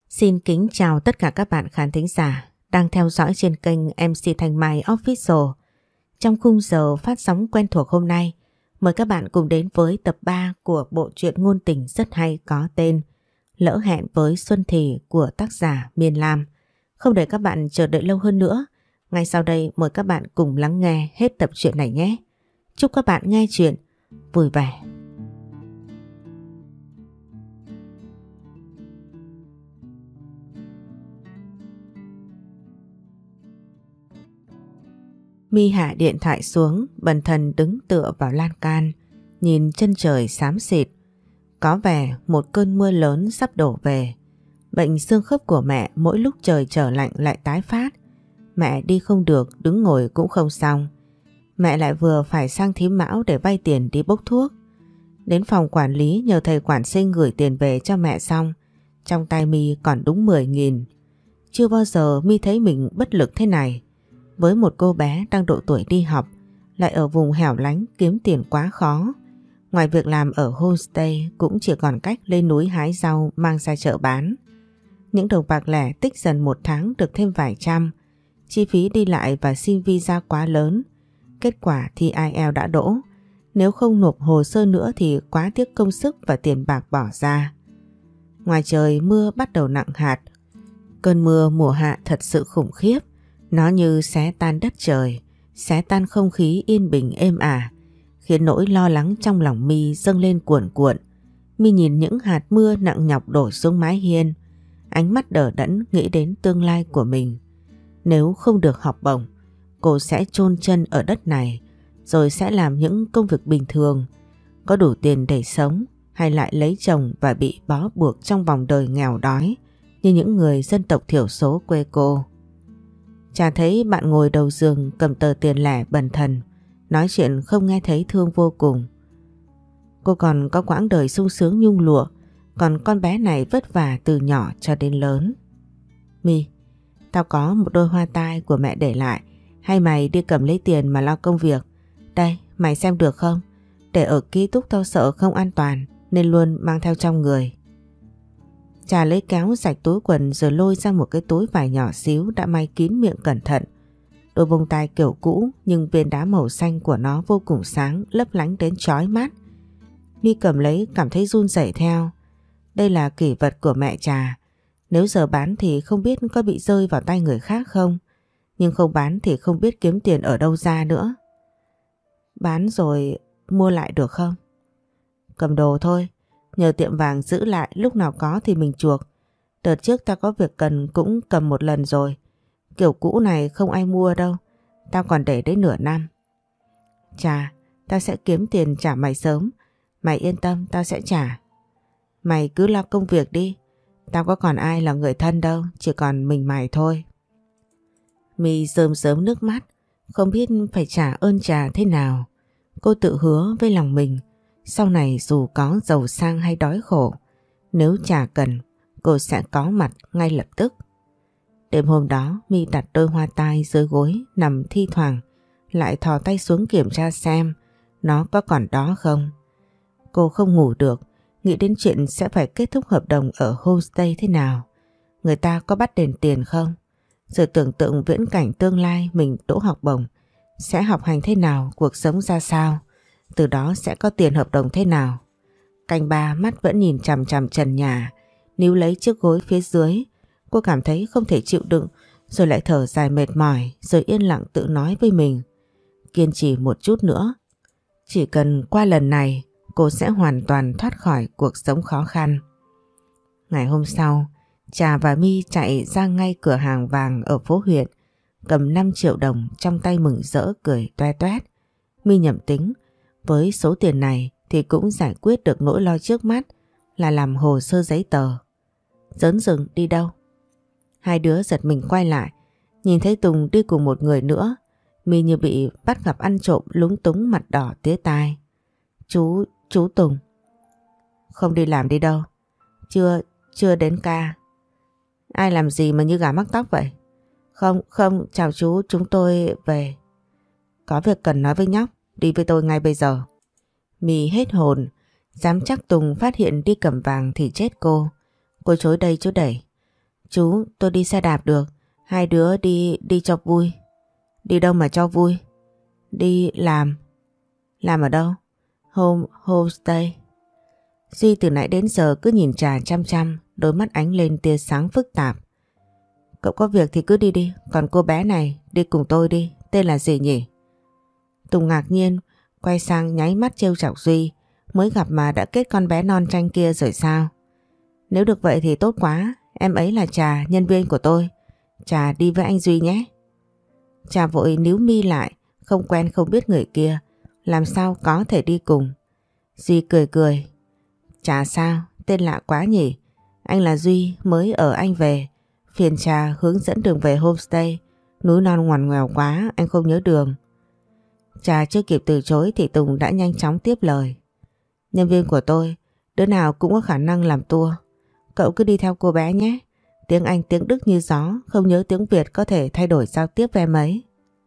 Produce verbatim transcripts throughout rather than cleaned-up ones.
Xin kính chào tất cả các bạn khán thính giả đang theo dõi trên kênh em xê Thanh Mai Official. Trong khung giờ phát sóng quen thuộc hôm nay, mời các bạn cùng đến với tập ba của bộ truyện ngôn tình rất hay có tên Lỡ hẹn với Xuân Thì của tác giả Miên Lam. Không để các bạn chờ đợi lâu hơn nữa, ngay sau đây mời các bạn cùng lắng nghe hết tập truyện này nhé. Chúc các bạn nghe truyện vui vẻ. My hạ điện thoại xuống, bần thần đứng tựa vào lan can, nhìn chân trời xám xịt. Có vẻ một cơn mưa lớn sắp đổ về. Bệnh xương khớp của mẹ mỗi lúc trời trở lạnh lại tái phát. Mẹ đi không được, đứng ngồi cũng không xong. Mẹ lại vừa phải sang Thím Mão để vay tiền đi bốc thuốc. Đến phòng quản lý nhờ thầy quản sinh gửi tiền về cho mẹ xong, trong tay My còn đúng mười nghìn. Chưa bao giờ My thấy mình bất lực thế này. Với một cô bé đang độ tuổi đi học, lại ở vùng hẻo lánh kiếm tiền quá khó. Ngoài việc làm ở homestay cũng chỉ còn cách lên núi hái rau mang ra chợ bán. Những đồng bạc lẻ tích dần một tháng được thêm vài trăm. Chi phí đi lại và xin visa quá lớn. Kết quả thi ai eo đã đỗ. Nếu không nộp hồ sơ nữa thì quá tiếc công sức và tiền bạc bỏ ra. Ngoài trời mưa bắt đầu nặng hạt. Cơn mưa mùa hạ thật sự khủng khiếp. Nó như xé tan đất trời, xé tan không khí yên bình êm ả, khiến nỗi lo lắng trong lòng My dâng lên cuồn cuộn. My nhìn những hạt mưa nặng nhọc đổ xuống mái hiên, ánh mắt đờ đẫn nghĩ đến tương lai của mình. Nếu không được học bổng, cô sẽ chôn chân ở đất này, rồi sẽ làm những công việc bình thường, có đủ tiền để sống, hay lại lấy chồng và bị bó buộc trong vòng đời nghèo đói như những người dân tộc thiểu số quê cô. Chả thấy bạn ngồi đầu giường cầm tờ tiền lẻ bần thần, nói chuyện không nghe thấy thương vô cùng. Cô còn có quãng đời sung sướng nhung lụa, còn con bé này vất vả từ nhỏ cho đến lớn. My, tao có một đôi hoa tai của mẹ để lại, hay mày đi cầm lấy tiền mà lo công việc. Đây, mày xem được không? Để ở ký túc tao sợ không an toàn nên luôn mang theo trong người. Trà lấy kéo rạch túi quần rồi lôi ra một cái túi vải nhỏ xíu đã may kín miệng cẩn thận. Đôi bông tai kiểu cũ nhưng viên đá màu xanh của nó vô cùng sáng, lấp lánh đến chói mắt. My cầm lấy cảm thấy run rẩy theo. Đây là kỷ vật của mẹ Trà. Nếu giờ bán thì không biết có bị rơi vào tay người khác không. Nhưng không bán thì không biết kiếm tiền ở đâu ra nữa. Bán rồi mua lại được không? Cầm đồ thôi. Nhờ tiệm vàng giữ lại, lúc nào có thì mình chuộc. Đợt trước tao có việc cần cũng cầm một lần rồi. Kiểu cũ này không ai mua đâu. Tao còn để đấy nửa năm. Chà, tao sẽ kiếm tiền trả mày sớm. Mày yên tâm, tao sẽ trả. Mày cứ lo công việc đi. Tao có còn ai là người thân đâu, chỉ còn mình mày thôi. My rơm rớm nước mắt, không biết phải trả ơn Trà thế nào. Cô tự hứa với lòng mình, sau này dù có giàu sang hay đói khổ, nếu Trà cần, cô sẽ có mặt ngay lập tức. Đêm hôm đó, My đặt đôi hoa tai dưới gối, nằm thi thoảng, lại thò tay xuống kiểm tra xem nó có còn đó không. Cô không ngủ được, nghĩ đến chuyện sẽ phải kết thúc hợp đồng ở homestay thế nào. Người ta có bắt đền tiền không? Rồi tưởng tượng viễn cảnh tương lai mình đỗ học bổng, sẽ học hành thế nào, cuộc sống ra sao. Từ đó sẽ có tiền hợp đồng thế nào. Canh ba mắt vẫn nhìn chằm chằm trần nhà, níu lấy chiếc gối phía dưới. Cô cảm thấy không thể chịu đựng, rồi lại thở dài mệt mỏi, rồi yên lặng tự nói với mình. Kiên trì một chút nữa. Chỉ cần qua lần này, cô sẽ hoàn toàn thoát khỏi cuộc sống khó khăn. Ngày hôm sau, Trà và My chạy ra ngay cửa hàng vàng ở phố huyện, cầm năm triệu đồng trong tay mừng rỡ cười toe toét. My nhẩm tính, với số tiền này thì cũng giải quyết được nỗi lo trước mắt là làm hồ sơ giấy tờ. Dớn dừng đi đâu? Hai đứa giật mình quay lại, nhìn thấy Tùng đi cùng một người nữa. My như bị bắt gặp ăn trộm, lúng túng mặt đỏ tía tai. Chú, chú Tùng. Không đi làm đi đâu. Chưa, chưa đến ca. Ai làm gì mà như gà mắc tóc vậy? Không, không, chào chú, chúng tôi về. Có việc cần nói với nhóc, đi với tôi ngay bây giờ. My hết hồn, dám chắc Tùng phát hiện đi cầm vàng thì chết cô. Cô chối đây chối đẩy. Chú, tôi đi xe đạp được. Hai đứa đi đi cho vui. Đi đâu mà cho vui? Đi làm. Làm ở đâu? Home, homestay. Duy từ nãy đến giờ cứ nhìn Trà chăm chăm, đôi mắt ánh lên tia sáng phức tạp. Cậu có việc thì cứ đi đi, còn cô bé này đi cùng tôi đi, tên là gì nhỉ? Tùng ngạc nhiên, quay sang nháy mắt trêu chọc Duy, mới gặp mà đã kết con bé non tranh kia rồi sao? Nếu được vậy thì tốt quá, em ấy là Trà, nhân viên của tôi. Trà đi với anh Duy nhé. Trà vội níu mi lại, không quen không biết người kia, làm sao có thể đi cùng. Duy cười cười. Trà sao? Tên lạ quá nhỉ? Anh là Duy, mới ở anh về. Phiền Trà hướng dẫn đường về homestay. Núi non ngoằn ngoèo quá, anh không nhớ đường. Trà chưa kịp từ chối thì Tùng đã nhanh chóng tiếp lời. Nhân viên của tôi, đứa nào cũng có khả năng làm tour. Cậu cứ đi theo cô bé nhé. Tiếng Anh tiếng Đức như gió, không nhớ tiếng Việt có thể thay đổi giao tiếp với em ấy.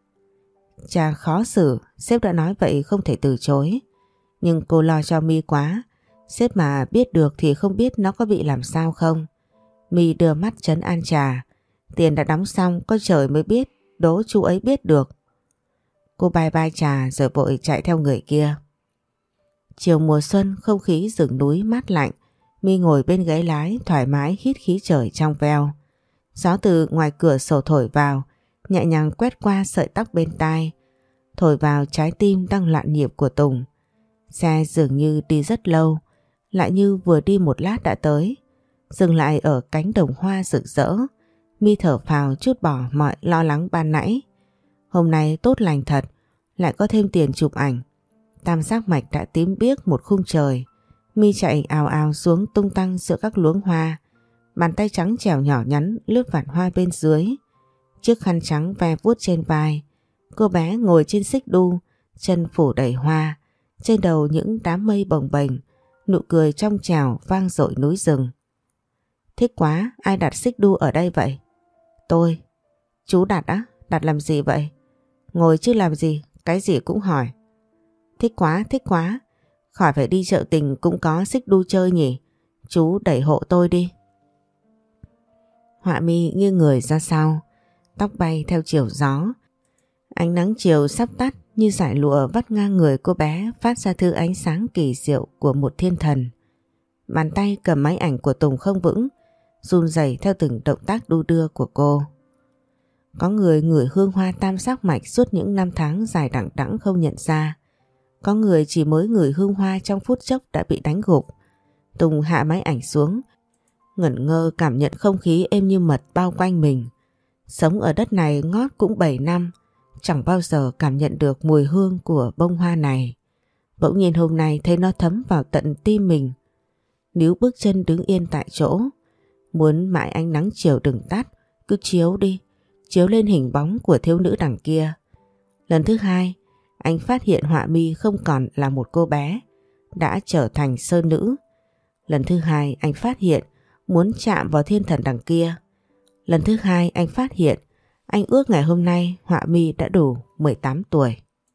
Trà khó xử, sếp đã nói vậy không thể từ chối. Nhưng cô lo cho My quá. Sếp mà biết được thì không biết nó có bị làm sao không. My đưa mắt trấn an Trà. Tiền đã đóng xong có trời mới biết, đố chú ấy biết được. Cô bye bye Trà rồi vội chạy theo người kia. Chiều mùa xuân, không khí rừng núi mát lạnh. My ngồi bên ghế lái thoải mái hít khí trời trong veo. Gió từ ngoài cửa sổ thổi vào, nhẹ nhàng quét qua sợi tóc bên tai, thổi vào trái tim đang loạn nhịp của Tùng. Xe dường như đi rất lâu, lại như vừa đi một lát đã tới. Dừng lại ở cánh đồng hoa rực rỡ, My thở phào trút bỏ mọi lo lắng ban nãy. Hôm nay tốt lành thật, lại có thêm tiền chụp ảnh. Tam giác mạch đã tím biếc một khung trời. My chạy ào ào xuống tung tăng giữa các luống hoa. Bàn tay trắng trẻo nhỏ nhắn lướt vạt hoa bên dưới. Chiếc khăn trắng ve vuốt trên vai. Cô bé ngồi trên xích đu, chân phủ đầy hoa. Trên đầu những đám mây bồng bềnh, nụ cười trong trẻo vang dội núi rừng. Thích quá, ai đặt xích đu ở đây vậy? Tôi. Chú đặt á? Đặt làm gì vậy? Ngồi chứ làm gì, cái gì cũng hỏi. Thích quá, thích quá. Khỏi phải đi chợ tình cũng có xích đu chơi nhỉ. Chú đẩy hộ tôi đi. Họa mi nghiêng người ra sau, tóc bay theo chiều gió. Ánh nắng chiều sắp tắt như dải lụa vắt ngang người cô bé, phát ra thứ ánh sáng kỳ diệu của một thiên thần. Bàn tay cầm máy ảnh của Tùng không vững, run rẩy theo từng động tác đu đưa của cô. Có người ngửi hương hoa tam giác mạch suốt những năm tháng dài đằng đẵng không nhận ra. Có người chỉ mới ngửi hương hoa trong phút chốc đã bị đánh gục. Tùng hạ máy ảnh xuống, ngẩn ngơ cảm nhận không khí êm như mật bao quanh mình. Sống ở đất này ngót cũng bảy năm, chẳng bao giờ cảm nhận được mùi hương của bông hoa này. Bỗng nhiên hôm nay thấy nó thấm vào tận tim mình. Níu bước chân đứng yên tại chỗ, muốn mãi ánh nắng chiều đừng tắt, cứ chiếu đi, chiếu lên hình bóng của thiếu nữ đằng kia. Lần thứ hai, anh phát hiện Họa mi không còn là một cô bé, đã trở thành sơn nữ. Lần thứ hai anh phát hiện muốn chạm vào thiên thần đằng kia. Lần thứ hai anh phát hiện anh ước ngày hôm nay Họa mi đã đủ mười tám tuổi.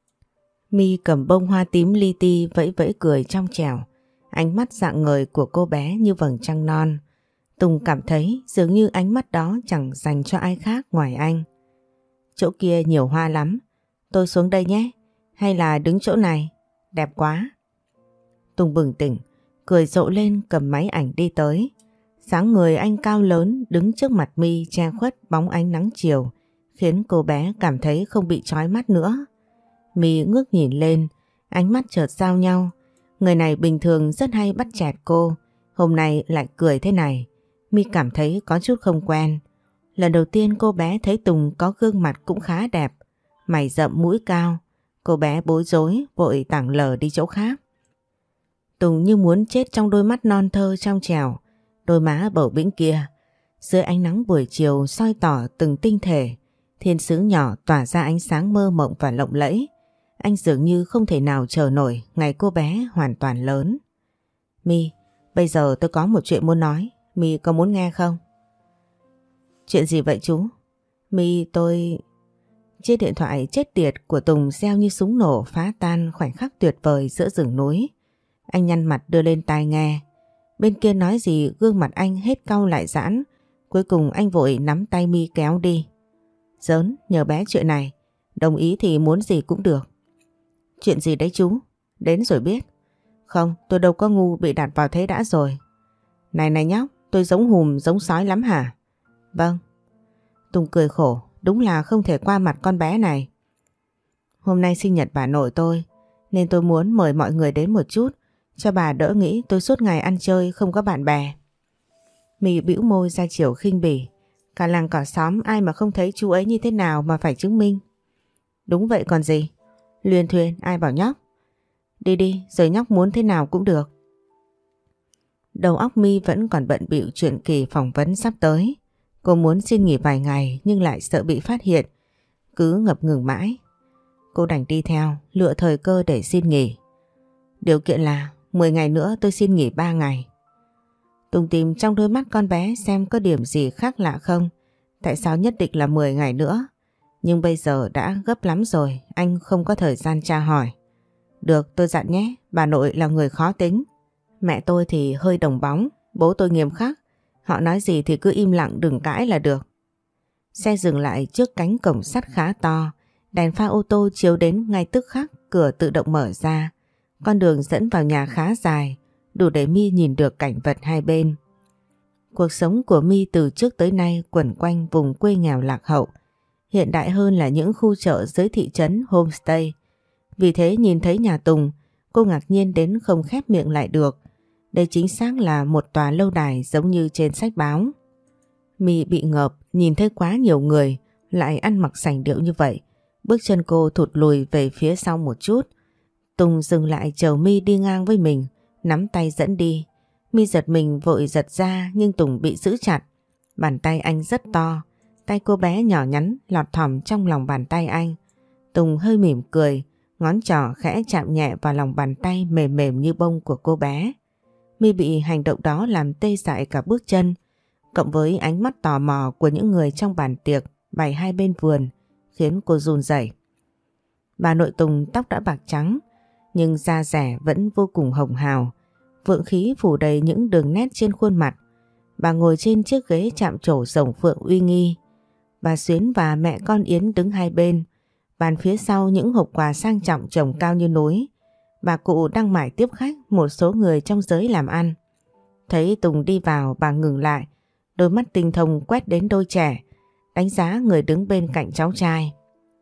My cầm bông hoa tím li ti vẫy vẫy cười trong trẻo. Ánh mắt rạng ngời của cô bé như vầng trăng non. Tùng cảm thấy dường như ánh mắt đó chẳng dành cho ai khác ngoài anh. Chỗ kia nhiều hoa lắm, tôi xuống đây nhé, hay là đứng chỗ này, đẹp quá. Tùng bừng tỉnh, cười rộ lên cầm máy ảnh đi tới. Dáng người anh cao lớn đứng trước mặt My che khuất bóng ánh nắng chiều, khiến cô bé cảm thấy không bị chói mắt nữa. My ngước nhìn lên, ánh mắt chợt giao nhau. Người này bình thường rất hay bắt chẹt cô, hôm nay lại cười thế này. My cảm thấy có chút không quen. Lần đầu tiên cô bé thấy Tùng có gương mặt cũng khá đẹp, mày rậm mũi cao. Cô bé bối rối vội tảng lờ đi chỗ khác. Tùng như muốn chết trong đôi mắt non thơ trong trẻo, đôi má bầu bĩnh kia. Dưới ánh nắng buổi chiều soi tỏ từng tinh thể, thiên sứ nhỏ tỏa ra ánh sáng mơ mộng và lộng lẫy. Anh dường như không thể nào chờ nổi ngày cô bé hoàn toàn lớn. My, bây giờ tôi có một chuyện muốn nói, My có muốn nghe không? Chuyện gì vậy chú? My, tôi... Chiếc điện thoại chết tiệt của Tùng reo như súng nổ phá tan khoảnh khắc tuyệt vời giữa rừng núi. Anh nhăn mặt đưa lên tai nghe. Bên kia nói gì gương mặt anh hết cau lại giãn, Cuối cùng anh vội nắm tay My kéo đi. Giỡn, nhờ bé chuyện này. Đồng ý thì muốn gì cũng được. Chuyện gì đấy chú? Đến rồi biết. Không, tôi đâu có ngu bị đặt vào thế đã rồi. Này này nhóc, tôi giống hùm giống sói lắm hả? Vâng. Tùng cười khổ, đúng là không thể qua mặt con bé này. Hôm nay sinh nhật bà nội tôi, nên tôi muốn mời mọi người đến một chút, cho bà đỡ nghĩ tôi suốt ngày ăn chơi không có bạn bè. My bĩu môi ra chiều khinh bỉ. Cả làng cả xóm ai mà không thấy chú ấy như thế nào mà phải chứng minh. Đúng vậy còn gì. Luyên thuyên ai bảo nhóc. Đi đi, rồi nhóc muốn thế nào cũng được. Đầu óc My vẫn còn bận bịu chuyện kỳ phỏng vấn sắp tới. Cô muốn xin nghỉ vài ngày nhưng lại sợ bị phát hiện. Cứ ngập ngừng mãi. Cô đành đi theo, lựa thời cơ để xin nghỉ. Điều kiện là mười ngày nữa tôi xin nghỉ ba ngày. Tùng tìm trong đôi mắt con bé xem có điểm gì khác lạ không. Tại sao nhất định là mười ngày nữa? Nhưng bây giờ đã gấp lắm rồi, anh không có thời gian tra hỏi. Được, tôi dặn nhé, bà nội là người khó tính. Mẹ tôi thì hơi đồng bóng, bố tôi nghiêm khắc. Họ nói gì thì cứ im lặng đừng cãi là được. Xe dừng lại trước cánh cổng sắt khá to. Đèn pha ô tô chiếu đến ngay tức khắc, cửa tự động mở ra. Con đường dẫn vào nhà khá dài, đủ để My nhìn được cảnh vật hai bên. Cuộc sống của My từ trước tới nay quẩn quanh vùng quê nghèo lạc hậu. Hiện đại hơn là những khu chợ dưới thị trấn homestay. Vì thế nhìn thấy nhà Tùng, cô ngạc nhiên đến không khép miệng lại được. Đây chính xác là một tòa lâu đài giống như trên sách báo. My bị ngợp, nhìn thấy quá nhiều người, lại ăn mặc sành điệu như vậy. Bước chân cô thụt lùi về phía sau một chút. Tùng dừng lại chờ My đi ngang với mình, nắm tay dẫn đi. My giật mình vội giật ra nhưng Tùng bị giữ chặt. Bàn tay anh rất to, tay cô bé nhỏ nhắn lọt thỏm trong lòng bàn tay anh. Tùng hơi mỉm cười, ngón trỏ khẽ chạm nhẹ vào lòng bàn tay mềm mềm như bông của cô bé. My bị hành động đó làm tê dại cả bước chân, cộng với ánh mắt tò mò của những người trong bàn tiệc bày hai bên vườn, khiến cô run rẩy. Bà nội Tùng tóc đã bạc trắng, nhưng da dẻ vẫn vô cùng hồng hào, vượng khí phủ đầy những đường nét trên khuôn mặt. Bà ngồi trên chiếc ghế chạm trổ rồng phượng uy nghi. Bà Xuyến và mẹ con Yến đứng hai bên, bàn phía sau những hộp quà sang trọng chồng cao như núi. Bà cụ đang mải tiếp khách một số người trong giới làm ăn. Thấy Tùng đi vào, bà ngừng lại, đôi mắt tinh thông quét đến đôi trẻ, đánh giá người đứng bên cạnh cháu trai.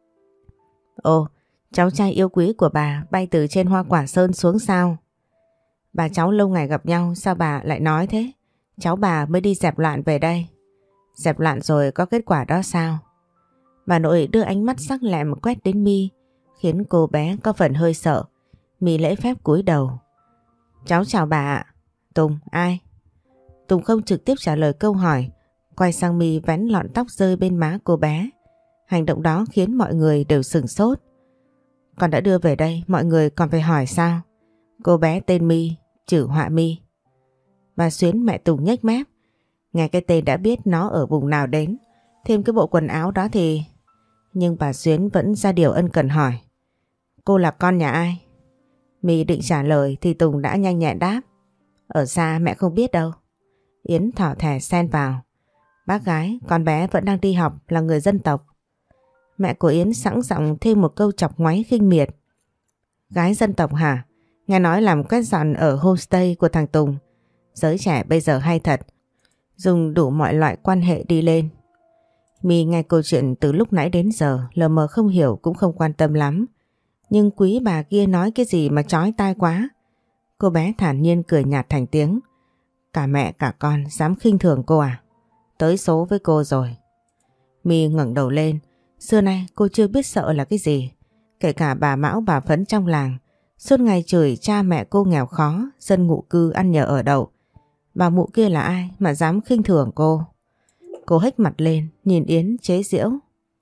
Ồ, cháu trai yêu quý của bà bay từ trên Hoa Quả Sơn xuống sao? Bà cháu lâu ngày gặp nhau, sao bà lại nói thế? Cháu bà mới đi dẹp loạn về đây. Dẹp loạn rồi có kết quả đó sao? Bà nội đưa ánh mắt sắc lẹm quét đến My, khiến cô bé có phần hơi sợ. My lễ phép cúi đầu. Cháu chào bà ạ. Tùng, ai? Tùng không trực tiếp trả lời câu hỏi, quay sang My vén lọn tóc rơi bên má cô bé. Hành động đó khiến mọi người đều sửng sốt. Con đã đưa về đây, mọi người còn phải hỏi sao? Cô bé tên My, chữ họa My. Bà Xuyến mẹ Tùng nhếch mép. Nghe cái tên đã biết nó ở vùng nào đến. Thêm cái bộ quần áo đó thì... Nhưng bà Xuyến vẫn ra điều ân cần hỏi. Cô là con nhà ai? My định trả lời thì Tùng đã nhanh nhẹn đáp. Ở xa mẹ không biết đâu. Yến thỏ thẻ xen vào. Bác gái, con bé vẫn đang đi học, là người dân tộc. Mẹ của Yến sẵn giọng thêm một câu chọc ngoáy khinh miệt. Gái dân tộc hả? Nghe nói làm quét dọn ở homestay của thằng Tùng. Giới trẻ bây giờ hay thật, dùng đủ mọi loại quan hệ đi lên. My nghe câu chuyện từ lúc nãy đến giờ, lờ mờ không hiểu cũng không quan tâm lắm. Nhưng quý bà kia nói cái gì mà chói tai quá. Cô bé thản nhiên cười nhạt thành tiếng. Cả mẹ cả con dám khinh thường cô à? Tới số với cô rồi. My ngẩng đầu lên. Xưa nay cô chưa biết sợ là cái gì. Kể cả bà Mão bà Phấn trong làng, suốt ngày chửi cha mẹ cô nghèo khó, dân ngụ cư ăn nhờ ở đậu. Bà mụ kia là ai mà dám khinh thường cô? Cô hếch mặt lên, nhìn Yến chế giễu.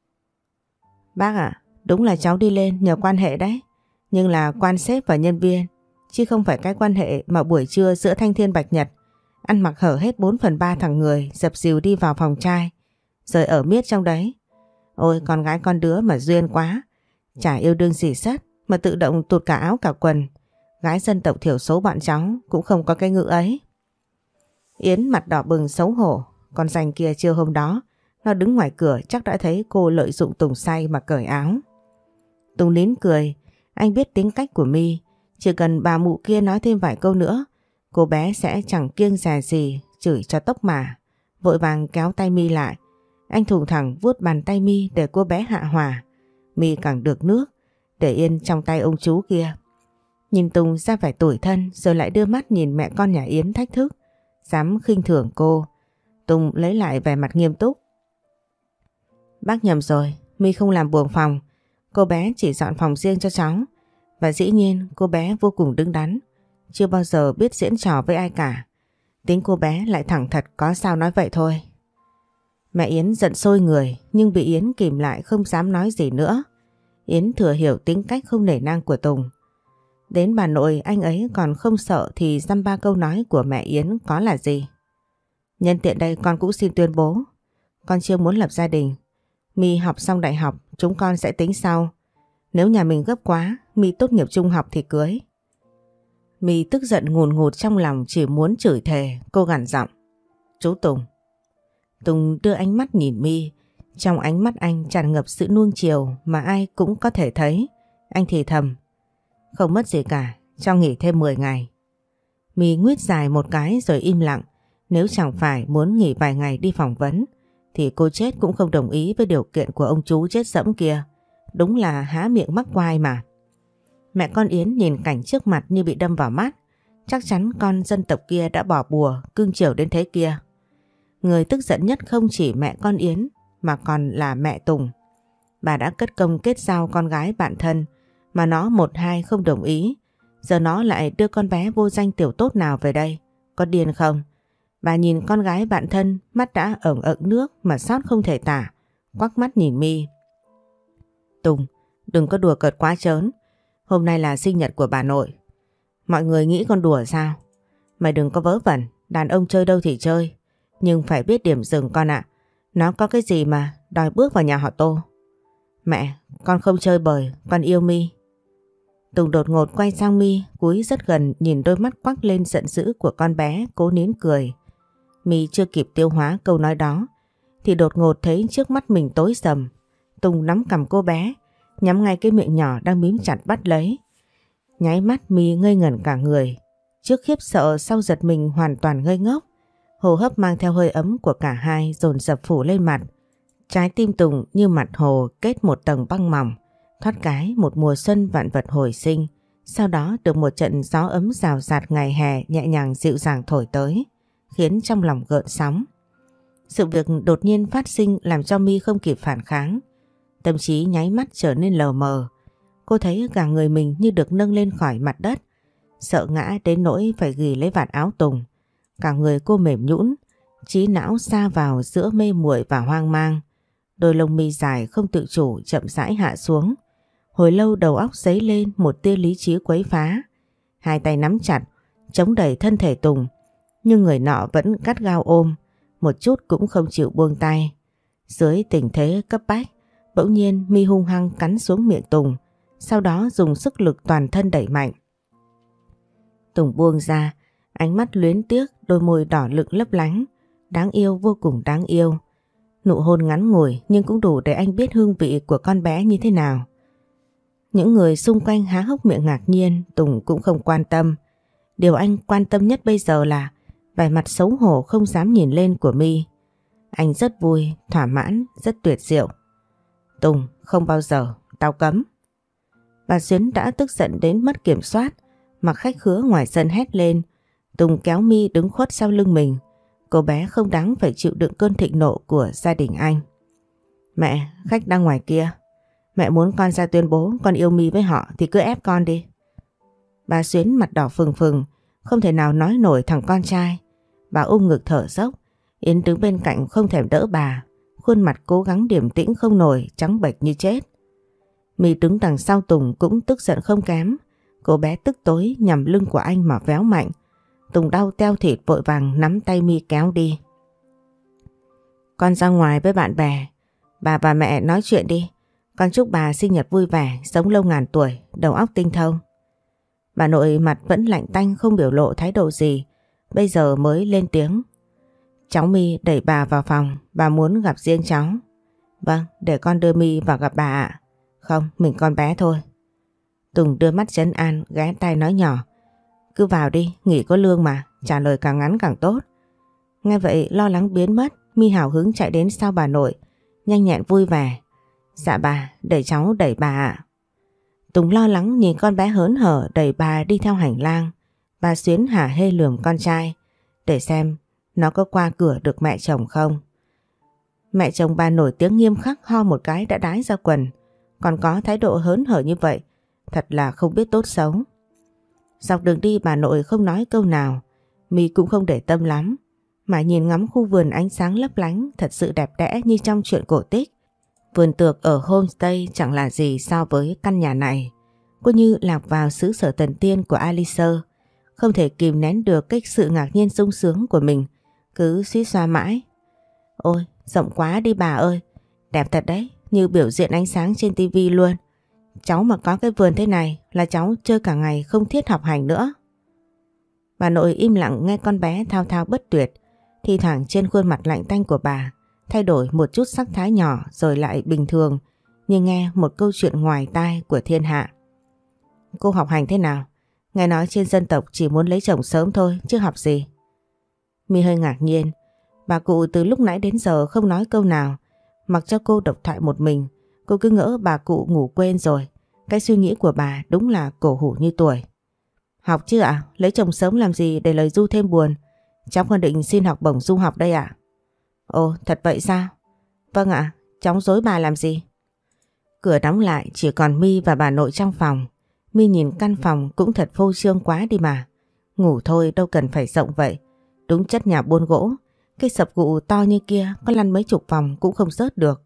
Bác ạ, đúng là cháu đi lên nhờ quan hệ đấy. Nhưng là quan sếp và nhân viên, chứ không phải cái quan hệ mà buổi trưa giữa Thanh Thiên Bạch Nhật ăn mặc hở hết bốn phần ba thằng người dập dìu đi vào phòng trai, rồi ở miết trong đấy. Ôi con gái con đứa mà duyên quá, chả yêu đương gì sất mà tự động tụt cả áo cả quần. Gái dân tộc thiểu số bọn cháu cũng không có cái ngữ ấy. Yến mặt đỏ bừng xấu hổ. con danh kia trưa hôm đó, nó đứng ngoài cửa chắc đã thấy cô lợi dụng Tùng say mà cởi áo. Tùng nín cười, anh biết tính cách của My, chỉ cần bà mụ kia nói thêm vài câu nữa, cô bé sẽ chẳng kiêng dè gì chửi cho tốc mà. Vội vàng kéo tay My lại, anh thủng thẳng vuốt bàn tay My để cô bé hạ hỏa. My càng được nước, để yên trong tay ông chú kia. Nhìn Tùng ra vẻ tủi thân rồi lại đưa mắt nhìn mẹ con nhà Yến thách thức, dám khinh thường cô. Tùng lấy lại vẻ mặt nghiêm túc. Bác nhầm rồi, My không làm buồng phòng, cô bé chỉ dọn phòng riêng cho cháu. Và dĩ nhiên cô bé vô cùng đứng đắn, chưa bao giờ biết diễn trò với ai cả. Tính cô bé lại thẳng thật, có sao nói vậy thôi. Mẹ Yến giận sôi người nhưng bị Yến kìm lại không dám nói gì nữa. Yến thừa hiểu tính cách không nể nang của Tùng. Đến bà nội anh ấy còn không sợ thì dăm ba câu nói của mẹ Yến có là gì. Nhân tiện đây con cũng xin tuyên bố, con chưa muốn lập gia đình. My học xong đại học chúng con sẽ tính sau. Nếu nhà mình gấp quá, My tốt nghiệp trung học thì cưới. My tức giận ngùn ngụt trong lòng chỉ muốn chửi thề, cô gằn giọng. Chú Tùng. Tùng đưa ánh mắt nhìn My, trong ánh mắt anh tràn ngập sự nuông chiều mà ai cũng có thể thấy. Anh thì thầm. Không mất gì cả, cho nghỉ thêm mười ngày. My nguyết dài một cái rồi im lặng. Nếu chẳng phải muốn nghỉ vài ngày đi phỏng vấn thì cô chết cũng không đồng ý với điều kiện của ông chú chết dẫm kia. Đúng là há miệng mắc quai mà. Mẹ con Yến nhìn cảnh trước mặt như bị đâm vào mắt. Chắc chắn con dân tộc kia đã bỏ bùa cưng chiều đến thế kia. Người tức giận nhất không chỉ mẹ con Yến mà còn là mẹ Tùng. Bà đã cất công kết giao con gái bạn thân mà nó một hai không đồng ý. Giờ nó lại đưa con bé vô danh tiểu tốt nào về đây. Có điên không? Bà nhìn con gái bạn thân, mắt đã ẩn ẩn nước mà sót không thể tả. Quắc mắt nhìn My. Tùng, đừng có đùa cợt quá trớn. Hôm nay là sinh nhật của bà nội. Mọi người nghĩ con đùa sao? Mày đừng có vớ vẩn, đàn ông chơi đâu thì chơi. Nhưng phải biết điểm dừng con ạ. Nó có cái gì mà đòi bước vào nhà họ Tô. Mẹ, con không chơi bời, con yêu My. Tùng đột ngột quay sang My, cúi rất gần nhìn đôi mắt quắc lên giận dữ của con bé, cố nín cười. My chưa kịp tiêu hóa câu nói đó thì đột ngột thấy trước mắt mình tối sầm. Tùng nắm cầm cô bé, nhắm ngay cái miệng nhỏ đang mím chặt bắt lấy. Nháy mắt My ngây ngẩn cả người. Trước khiếp sợ sau giật mình hoàn toàn ngây ngốc. Hô hấp mang theo hơi ấm của cả hai dồn dập phủ lên mặt. Trái tim Tùng như mặt hồ kết một tầng băng mỏng. Thoát cái một mùa xuân vạn vật hồi sinh. Sau đó được một trận gió ấm rào rạt ngày hè nhẹ nhàng dịu dàng thổi tới, khiến trong lòng gợn sóng. Sự việc đột nhiên phát sinh làm cho My không kịp phản kháng. Tâm trí nháy mắt trở nên lờ mờ. Cô thấy cả người mình như được nâng lên khỏi mặt đất. Sợ ngã đến nỗi phải ghì lấy vạt áo Tùng. Cả người cô mềm nhũn, trí não sa vào giữa mê muội và hoang mang. Đôi lông mi dài không tự chủ chậm rãi hạ xuống. Hồi lâu đầu óc dấy lên một tia lý trí quấy phá. Hai tay nắm chặt, chống đẩy thân thể Tùng. Nhưng người nọ vẫn gắt gao ôm, một chút cũng không chịu buông tay. Dưới tình thế cấp bách, bỗng nhiên My hung hăng cắn xuống miệng Tùng, sau đó dùng sức lực toàn thân đẩy mạnh. Tùng buông ra, ánh mắt luyến tiếc, đôi môi đỏ lựng lấp lánh, đáng yêu vô cùng đáng yêu. Nụ hôn ngắn ngủi nhưng cũng đủ để anh biết hương vị của con bé như thế nào. Những người xung quanh há hốc miệng ngạc nhiên, Tùng cũng không quan tâm. Điều anh quan tâm nhất bây giờ là vẻ mặt xấu hổ không dám nhìn lên của My. Anh rất vui, thỏa mãn, rất tuyệt diệu. Tùng, không bao giờ, tao cấm. Bà Xuyến đã tức giận đến mất kiểm soát, mặc khách khứa ngoài sân hét lên. Tùng kéo My đứng khuất sau lưng mình. Cô bé không đáng phải chịu đựng cơn thịnh nộ của gia đình anh. Mẹ, khách đang ngoài kia. Mẹ muốn con ra tuyên bố con yêu My với họ thì cứ ép con đi. Bà Xuyến mặt đỏ phừng phừng, không thể nào nói nổi thằng con trai. Bà ôm ngực thở dốc. Yến đứng bên cạnh không thèm đỡ bà, khuôn mặt cố gắng điềm tĩnh không nổi, trắng bệch như chết. My đứng đằng sau Tùng cũng tức giận không kém. Cô bé tức tối nhằm lưng của anh mà véo mạnh. Tùng đau teo thịt vội vàng nắm tay My kéo đi. Con ra ngoài với bạn bè, bà và mẹ nói chuyện đi. Con chúc bà sinh nhật vui vẻ, sống lâu ngàn tuổi, đầu óc tinh thông. Bà nội mặt vẫn lạnh tanh không biểu lộ thái độ gì, bây giờ mới lên tiếng. Cháu My đẩy bà vào phòng, bà muốn gặp riêng cháu. Vâng, để con đưa My vào gặp bà ạ. Không, mình con bé thôi. Tùng đưa mắt trấn an, ghé tai nói nhỏ. Cứ vào đi, nghỉ có lương mà, trả lời càng ngắn càng tốt. Nghe vậy lo lắng biến mất, My hào hứng chạy đến sau bà nội, nhanh nhẹn vui vẻ. Dạ bà, để cháu đẩy bà ạ. Tùng lo lắng nhìn con bé hớn hở đẩy bà đi theo hành lang. Bà Xuyến hả hê lườm con trai, để xem nó có qua cửa được mẹ chồng không. Mẹ chồng bà nổi tiếng nghiêm khắc, ho một cái đã đái ra quần. Còn có thái độ hớn hở như vậy, thật là không biết tốt xấu. Dọc đường đi bà nội không nói câu nào, My cũng không để tâm lắm, mà nhìn ngắm khu vườn ánh sáng lấp lánh thật sự đẹp đẽ như trong truyện cổ tích. Vườn tược ở homestay chẳng là gì so với căn nhà này. Cô như lạc vào xứ sở thần tiên của Alice, không thể kìm nén được cái sự ngạc nhiên sung sướng của mình, cứ suýt xoa mãi. Ôi, rộng quá đi bà ơi, đẹp thật đấy, như biểu diễn ánh sáng trên tivi luôn. Cháu mà có cái vườn thế này là cháu chơi cả ngày không thiết học hành nữa. Bà nội im lặng nghe con bé thao thao bất tuyệt, thi thoảng trên khuôn mặt lạnh tanh của bà thay đổi một chút sắc thái nhỏ rồi lại bình thường, như nghe một câu chuyện ngoài tai của thiên hạ. Cô học hành thế nào? Nghe nói trên dân tộc chỉ muốn lấy chồng sớm thôi chứ học gì. My hơi ngạc nhiên, bà cụ từ lúc nãy đến giờ không nói câu nào, mặc cho cô độc thoại một mình. Cô cứ ngỡ bà cụ ngủ quên rồi. Cái suy nghĩ của bà đúng là cổ hủ như tuổi. Học chứ ạ? Lấy chồng sớm làm gì để lời Du thêm buồn. Cháu còn định xin học bổng du học đây ạ. Ồ, thật vậy sao? Vâng ạ, cháu dối bà làm gì? Cửa đóng lại, chỉ còn My và bà nội trong phòng. My nhìn căn phòng cũng thật phô trương quá đi mà. Ngủ thôi đâu cần phải rộng vậy. Đúng chất nhà buôn gỗ. Cái sập gụ to như kia có lăn mấy chục vòng cũng không rớt được.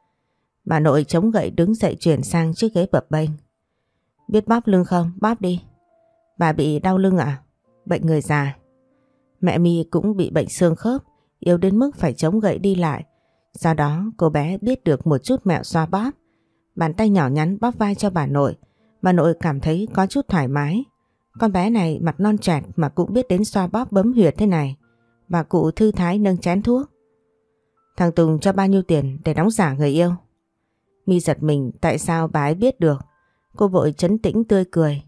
Bà nội chống gậy đứng dậy chuyển sang chiếc ghế bập bênh. Biết bóp lưng không? Bóp đi. Bà bị đau lưng à? Bệnh người già. Mẹ My cũng bị bệnh xương khớp, yếu đến mức phải chống gậy đi lại. Do đó cô bé biết được một chút mẹo xoa bóp. Bàn tay nhỏ nhắn bóp vai cho bà nội. Bà nội cảm thấy có chút thoải mái. Con bé này mặt non trẻ mà cũng biết đến xoa bóp bấm huyệt thế này. Bà cụ thư thái nâng chén thuốc. Thằng Tùng cho bao nhiêu tiền để đóng giả người yêu? My giật mình, tại sao bà ấy biết được? Cô vội trấn tĩnh tươi cười.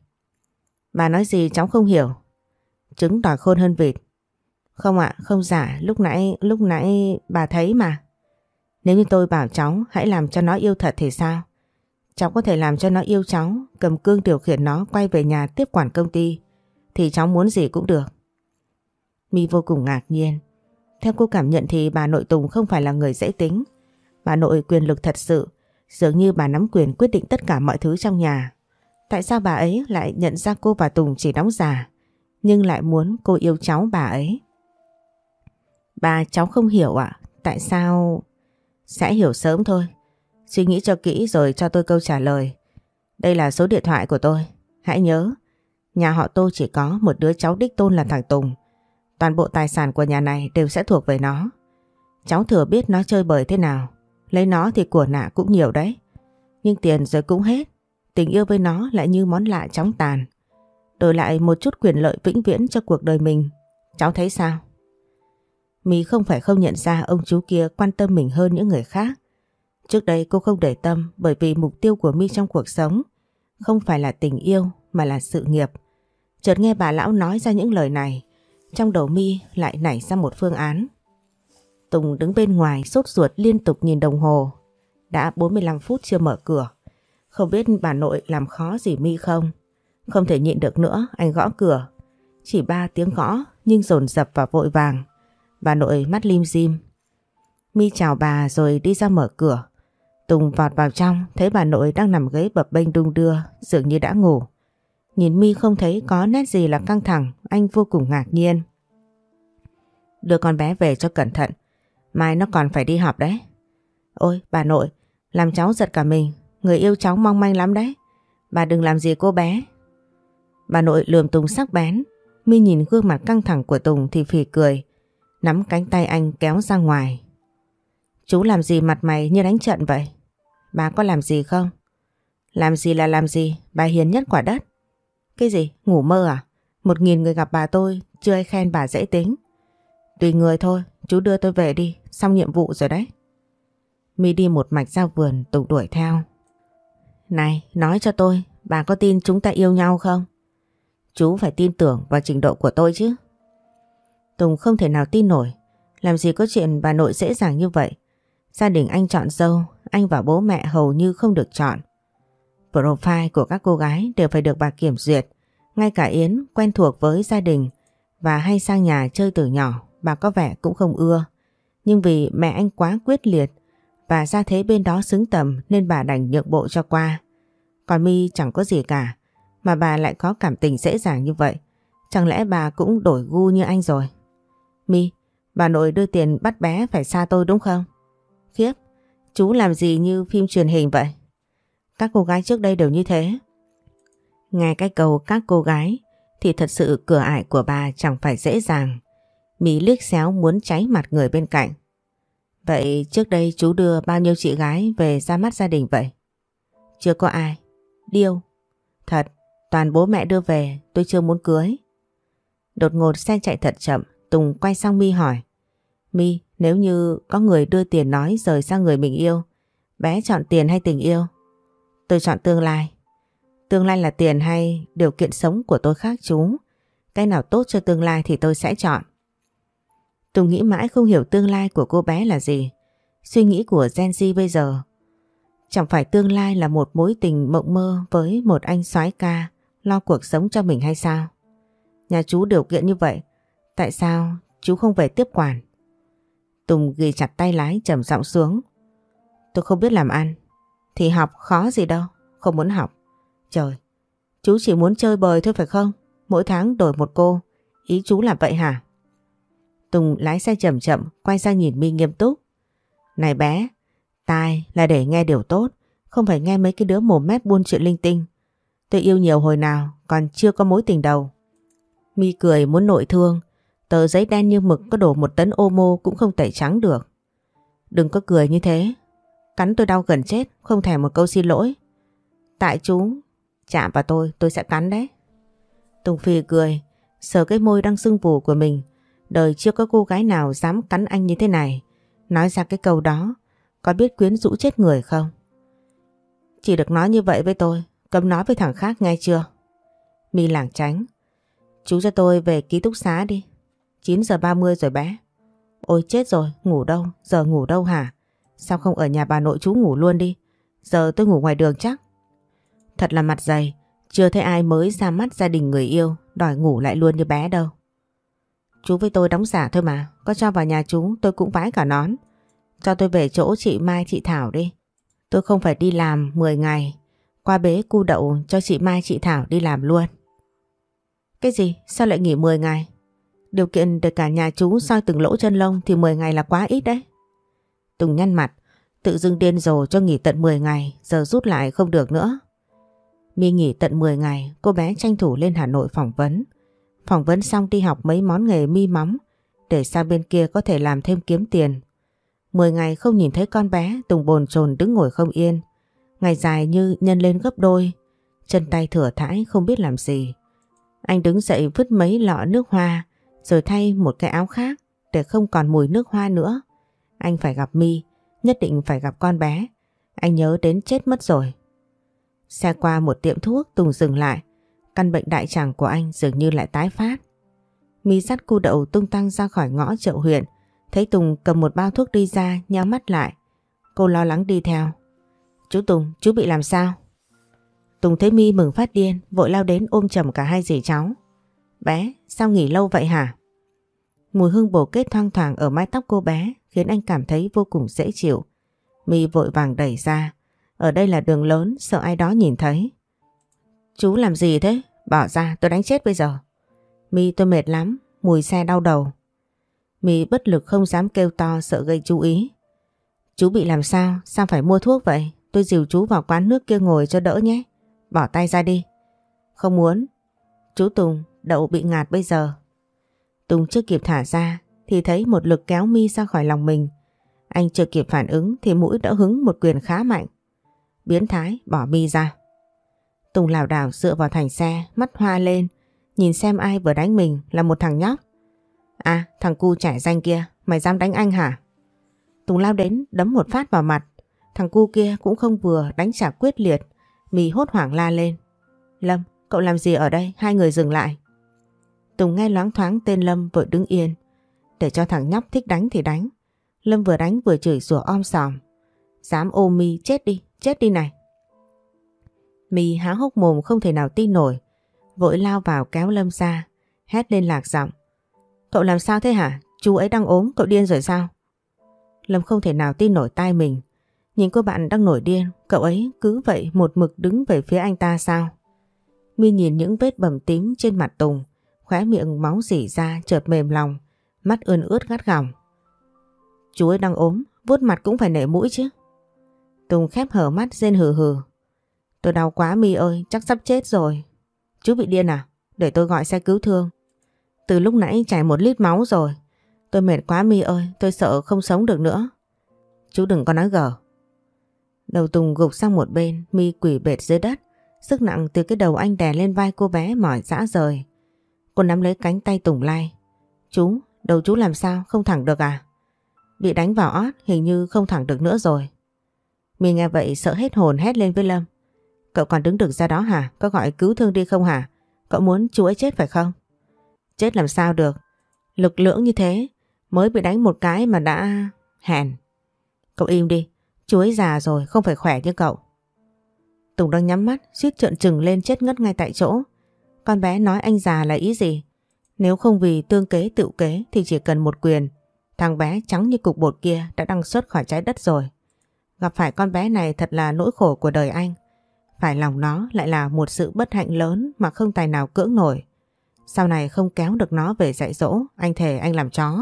Bà nói gì cháu không hiểu. Trứng đòi khôn hơn vịt. Không ạ, không giả, lúc nãy, lúc nãy bà thấy mà. Nếu như tôi bảo cháu hãy làm cho nó yêu thật thì sao? Cháu có thể làm cho nó yêu cháu, cầm cương điều khiển nó quay về nhà tiếp quản công ty, thì cháu muốn gì cũng được. My vô cùng ngạc nhiên. Theo cô cảm nhận thì bà nội Tùng không phải là người dễ tính. Bà nội quyền lực thật sự, dường như bà nắm quyền quyết định tất cả mọi thứ trong nhà. Tại sao bà ấy lại nhận ra cô và Tùng chỉ đóng giả, nhưng lại muốn cô yêu cháu bà ấy? Bà cháu không hiểu ạ. Tại sao? Sẽ hiểu sớm thôi. Suy nghĩ cho kỹ rồi cho tôi câu trả lời. Đây là số điện thoại của tôi. Hãy nhớ, nhà họ Tô chỉ có một đứa cháu đích tôn là thằng Tùng. Toàn bộ tài sản của nhà này đều sẽ thuộc về nó. Cháu thừa biết nó chơi bời thế nào. Lấy nó thì của nạ cũng nhiều đấy. Nhưng tiền rồi cũng hết. Tình yêu với nó lại như món lạ chóng tàn. Đổi lại một chút quyền lợi vĩnh viễn cho cuộc đời mình. Cháu thấy sao? My không phải không nhận ra ông chú kia quan tâm mình hơn những người khác. Trước đây cô không để tâm bởi vì mục tiêu của My trong cuộc sống không phải là tình yêu mà là sự nghiệp. Chợt nghe bà lão nói ra những lời này, trong đầu My lại nảy ra một phương án. Tùng đứng bên ngoài sốt ruột liên tục nhìn đồng hồ. Đã bốn mươi lăm phút chưa mở cửa. Không biết bà nội làm khó gì My không? Không thể nhịn được nữa, anh gõ cửa. Chỉ ba tiếng gõ nhưng dồn dập và vội vàng. Bà nội mắt lim dim. My chào bà rồi đi ra mở cửa. Tùng vọt vào trong, thấy bà nội đang nằm ghế bập bênh đung đưa, dường như đã ngủ. Nhìn My không thấy có nét gì là căng thẳng, anh vô cùng ngạc nhiên. Đưa con bé về cho cẩn thận, mai nó còn phải đi học đấy. Ôi bà nội, làm cháu giật cả mình, người yêu cháu mong manh lắm đấy. Bà đừng làm gì cô bé. Bà nội lườm Tùng sắc bén. My nhìn gương mặt căng thẳng của Tùng thì phì cười, nắm cánh tay anh kéo ra ngoài. Chú làm gì mặt mày như đánh trận vậy? Bà có làm gì không? Làm gì là làm gì, bà hiền nhất quả đất. Cái gì, ngủ mơ à? Một nghìn người gặp bà tôi, chưa ai khen bà dễ tính. Tùy người thôi, chú đưa tôi về đi, xong nhiệm vụ rồi đấy. My đi một mạch ra vườn, Tùng đuổi theo. Này, nói cho tôi, bà có tin chúng ta yêu nhau không? Chú phải tin tưởng vào trình độ của tôi chứ. Tùng không thể nào tin nổi, làm gì có chuyện bà nội dễ dàng như vậy. Gia đình anh chọn dâu, anh và bố mẹ hầu như không được chọn. Profile của các cô gái đều phải được bà kiểm duyệt. Ngay cả Yến quen thuộc với gia đình và hay sang nhà chơi từ nhỏ, bà có vẻ cũng không ưa. Nhưng vì mẹ anh quá quyết liệt và gia thế bên đó xứng tầm nên bà đành nhượng bộ cho qua. Còn My chẳng có gì cả, mà bà lại có cảm tình dễ dàng như vậy. Chẳng lẽ bà cũng đổi gu như anh rồi? My, bà nội đưa tiền bắt bé phải xa tôi đúng không? Khiếp, chú làm gì như phim truyền hình vậy? Các cô gái trước đây đều như thế. Nghe cái câu các cô gái thì thật sự cửa ải của bà chẳng phải dễ dàng. My liếc xéo muốn cháy mặt người bên cạnh. Vậy trước đây chú đưa bao nhiêu chị gái về ra mắt gia đình vậy? Chưa có ai. Điêu. Thật, toàn bố mẹ đưa về, tôi chưa muốn cưới. Đột ngột xe chạy thật chậm, Tùng quay sang My hỏi. My, nếu như có người đưa tiền nói rời sang người mình yêu, bé chọn tiền hay tình yêu? Tôi chọn tương lai. Tương lai là tiền hay điều kiện sống của tôi khác chú? Cái nào tốt cho tương lai thì tôi sẽ chọn. Tùng nghĩ mãi không hiểu tương lai của cô bé là gì. Suy nghĩ của Gen Z bây giờ. Chẳng phải tương lai là một mối tình mộng mơ với một anh soái ca lo cuộc sống cho mình hay sao? Nhà chú điều kiện như vậy, tại sao chú không về tiếp quản? Tùng ghi chặt tay lái trầm giọng xuống. Tôi không biết làm ăn. Thì học khó gì đâu, không muốn học. Trời, chú chỉ muốn chơi bời thôi phải không? Mỗi tháng đổi một cô, ý chú là vậy hả? Tùng lái xe chậm chậm, quay sang nhìn My nghiêm túc. Này bé, tai là để nghe điều tốt, không phải nghe mấy cái đứa mồm mép buôn chuyện linh tinh. Tôi yêu nhiều hồi nào, còn chưa có mối tình đầu. My cười muốn nội thương, tờ giấy đen như mực có đổ một tấn omo cũng không tẩy trắng được. Đừng có cười như thế, cắn tôi đau gần chết, không thèm một câu xin lỗi. Tại chú chạm vào tôi, tôi sẽ cắn đấy. Tùng phì cười, sờ cái môi đang sưng vù của mình. Đời chưa có cô gái nào dám cắn anh như thế này. Nói ra cái câu đó, có biết quyến rũ chết người không? Chỉ được nói như vậy với tôi, cấm nói với thằng khác nghe chưa? My lảng tránh. Chú cho tôi về ký túc xá đi. chín giờ ba mươi rồi bé. Ôi chết rồi, ngủ đâu? Giờ ngủ đâu hả? Sao không ở nhà bà nội chú ngủ luôn đi? Giờ tôi ngủ ngoài đường chắc. Thật là mặt dày, chưa thấy ai mới ra mắt gia đình người yêu đòi ngủ lại luôn như bé đâu. Chú với tôi đóng giả thôi mà, có cho vào nhà chú tôi cũng vái cả nón. Cho tôi về chỗ chị Mai chị Thảo đi. Tôi không phải đi làm mười ngày, qua bế cu đậu cho chị Mai chị Thảo đi làm luôn. Cái gì? Sao lại nghỉ mười ngày? Điều kiện để cả nhà chú soi từng lỗ chân lông thì mười ngày là quá ít đấy. Tùng nhăn mặt, tự dưng điên rồ cho nghỉ tận mười ngày, giờ rút lại không được nữa. My nghỉ tận mười ngày, cô bé tranh thủ lên Hà Nội phỏng vấn. Phỏng vấn xong đi học mấy món nghề mi móng để sang bên kia có thể làm thêm kiếm tiền. mười ngày không nhìn thấy con bé, Tùng bồn chồn đứng ngồi không yên. Ngày dài như nhân lên gấp đôi, chân tay thửa thãi không biết làm gì. Anh đứng dậy vứt mấy lọ nước hoa rồi thay một cái áo khác để không còn mùi nước hoa nữa. Anh phải gặp My, nhất định phải gặp con bé. Anh nhớ đến chết mất rồi. Xe qua một tiệm thuốc, Tùng dừng lại. Căn bệnh đại tràng của anh dường như lại tái phát. My dắt cu đậu tung tăng ra khỏi ngõ chợ huyện. Thấy Tùng cầm một bao thuốc đi ra, nhắm mắt lại. Cô lo lắng đi theo. Chú Tùng, chú bị làm sao? Tùng thấy My mừng phát điên, vội lao đến ôm chầm cả hai dì cháu. Bé, sao nghỉ lâu vậy hả? Mùi hương bồ kết thoang thoảng ở mái tóc cô bé khiến anh cảm thấy vô cùng dễ chịu. My vội vàng đẩy ra. Ở đây là đường lớn, sợ ai đó nhìn thấy. Chú làm gì thế? Bỏ ra, tôi đánh chết bây giờ. My, tôi mệt lắm, mùi xe đau đầu. My bất lực không dám kêu to, sợ gây chú ý. Chú bị làm sao? Sao phải mua thuốc vậy? Tôi dìu chú vào quán nước kia ngồi cho đỡ nhé. Bỏ tay ra đi. Không muốn. Chú Tùng, đậu bị ngạt bây giờ. Tùng chưa kịp thả ra thì thấy một lực kéo My ra khỏi lòng mình. Anh chưa kịp phản ứng thì mũi đã hứng một quyền khá mạnh. Biến thái, bỏ My ra. Tùng lảo đảo dựa vào thành xe, mắt hoa lên, nhìn xem ai vừa đánh mình là một thằng nhóc. À, thằng cu trẻ danh kia, mày dám đánh anh hả? Tùng lao đến đấm một phát vào mặt. Thằng cu kia cũng không vừa, đánh trả quyết liệt. My hốt hoảng la lên. Lâm, cậu làm gì ở đây? Hai người dừng lại. Tùng nghe loáng thoáng tên Lâm vội đứng yên. Để cho thằng nhóc thích đánh thì đánh. Lâm vừa đánh vừa chửi rủa om sòm. Dám ôm My, chết đi, chết đi này. My há hốc mồm không thể nào tin nổi. Vội lao vào kéo Lâm ra, hét lên lạc giọng. Cậu làm sao thế hả? Chú ấy đang ốm, cậu điên rồi sao? Lâm không thể nào tin nổi tai mình. Nhìn cô bạn đang nổi điên, cậu ấy cứ vậy một mực đứng về phía anh ta sao? My nhìn những vết bầm tím trên mặt Tùng, khóe miệng máu rỉ ra chợt mềm lòng, mắt ươn ướt gắt gỏng. Chú ấy đang ốm, vuốt mặt cũng phải nể mũi chứ. Tùng khép hở mắt rên hừ hừ. Tôi đau quá My ơi, chắc sắp chết rồi. Chú bị điên à? Để tôi gọi xe cứu thương. Từ lúc nãy chảy một lít máu rồi. Tôi mệt quá My ơi, tôi sợ không sống được nữa. Chú đừng có nói gở. Đầu Tùng gục sang một bên, My quỳ bệt dưới đất. Sức nặng từ cái đầu anh đè lên vai cô bé mỏi rã rời. Cô nắm lấy cánh tay Tùng lay. Chú, đầu chú làm sao, không thẳng được à? Bị đánh vào ót, hình như không thẳng được nữa rồi. My nghe vậy sợ hết hồn hét lên với Lâm. Cậu còn đứng được ra đó hả? Có gọi cứu thương đi không hả? Cậu muốn chú ấy chết phải không? Chết làm sao được? Lực lưỡng như thế, mới bị đánh một cái mà đã... Hèn. Cậu im đi, chú ấy già rồi, không phải khỏe như cậu. Tùng đang nhắm mắt, suýt trợn trừng lên chết ngất ngay tại chỗ. Con bé nói anh già là ý gì? Nếu không vì tương kế tự kế thì chỉ cần một quyền, thằng bé trắng như cục bột kia đã đăng xuất khỏi trái đất rồi. Gặp phải con bé này thật là nỗi khổ của đời anh. Phải lòng nó lại là một sự bất hạnh lớn mà không tài nào cưỡng nổi. Sau này không kéo được nó về dạy dỗ, anh thề anh làm chó.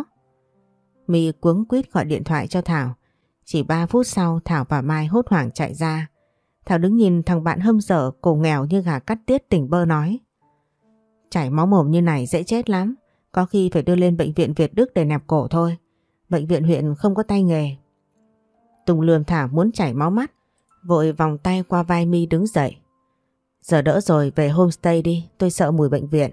My cuống quýt gọi điện thoại cho Thảo. Chỉ ba phút sau Thảo và Mai hốt hoảng chạy ra. Thảo đứng nhìn thằng bạn hâm dở cổ nghèo như gà cắt tiết tỉnh bơ nói. Chảy máu mồm như này dễ chết lắm. Có khi phải đưa lên bệnh viện Việt Đức để nẹp cổ thôi. Bệnh viện huyện không có tay nghề. Tùng lườm Thảo muốn chảy máu mắt, vội vòng tay qua vai My đứng dậy. Giờ đỡ rồi, về homestay đi, tôi sợ mùi bệnh viện.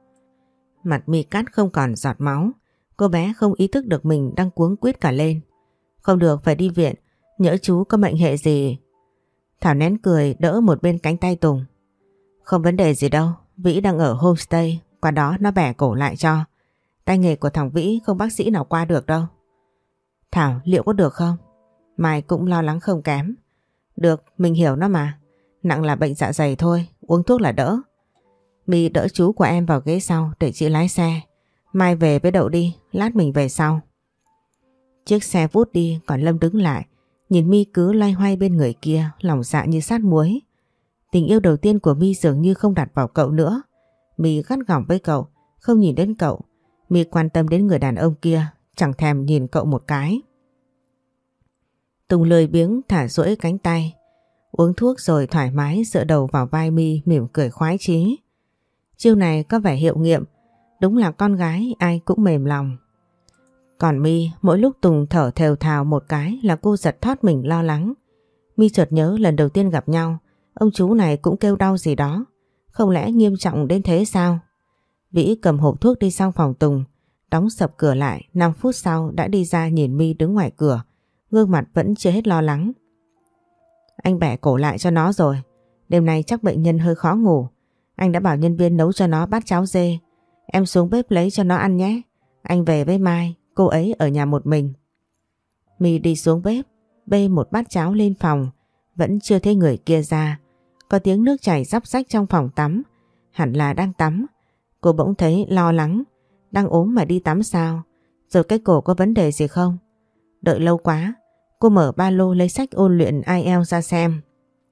Mặt My cắt không còn giọt máu. Cô bé không ý thức được mình đang cuống quýt cả lên. Không được, phải đi viện, nhỡ chú có mệnh hệ gì. Thảo nén cười đỡ một bên cánh tay Tùng. Không vấn đề gì đâu, Vĩ đang ở homestay, qua đó nó bẻ cổ lại cho. Tay nghề của thằng Vĩ không bác sĩ nào qua được đâu. Thảo, liệu có được không? Mai cũng lo lắng không kém. Được, mình hiểu nó mà. Nặng là bệnh dạ dày thôi, uống thuốc là đỡ. My đỡ chú của em vào ghế sau để chị lái xe. Mai về với Đậu đi, lát mình về sau. Chiếc xe vút đi, còn Lâm đứng lại, nhìn My cứ loay hoay bên người kia, lòng dạ như sát muối. Tình yêu đầu tiên của My dường như không đặt vào cậu nữa. My gắt gỏng với cậu, không nhìn đến cậu. My quan tâm đến người đàn ông kia, chẳng thèm nhìn cậu một cái. Tùng lười biếng thả duỗi cánh tay, uống thuốc rồi thoải mái dựa đầu vào vai My mỉm cười khoái chí. Chiêu này có vẻ hiệu nghiệm, đúng là con gái ai cũng mềm lòng. Còn My, mỗi lúc Tùng thở thều thào một cái là cô giật thót mình lo lắng. My chợt nhớ lần đầu tiên gặp nhau, ông chú này cũng kêu đau gì đó. Không lẽ nghiêm trọng đến thế sao? Vĩ cầm hộp thuốc đi sang phòng Tùng, đóng sập cửa lại, năm phút sau đã đi ra nhìn My đứng ngoài cửa, gương mặt vẫn chưa hết lo lắng. Anh bẻ cổ lại cho nó rồi, đêm nay chắc bệnh nhân hơi khó ngủ. Anh đã bảo nhân viên nấu cho nó bát cháo dê, em xuống bếp lấy cho nó ăn nhé. Anh về với Mai, cô ấy ở nhà một mình. My đi xuống bếp, bê một bát cháo lên phòng, vẫn chưa thấy người kia ra. Có tiếng nước chảy róc rách trong phòng tắm, hẳn là đang tắm. Cô bỗng thấy lo lắng, đang ốm mà đi tắm sao? Rồi cái cổ có vấn đề gì không? Đợi lâu quá, cô mở ba lô lấy sách ôn luyện ai eo ra xem.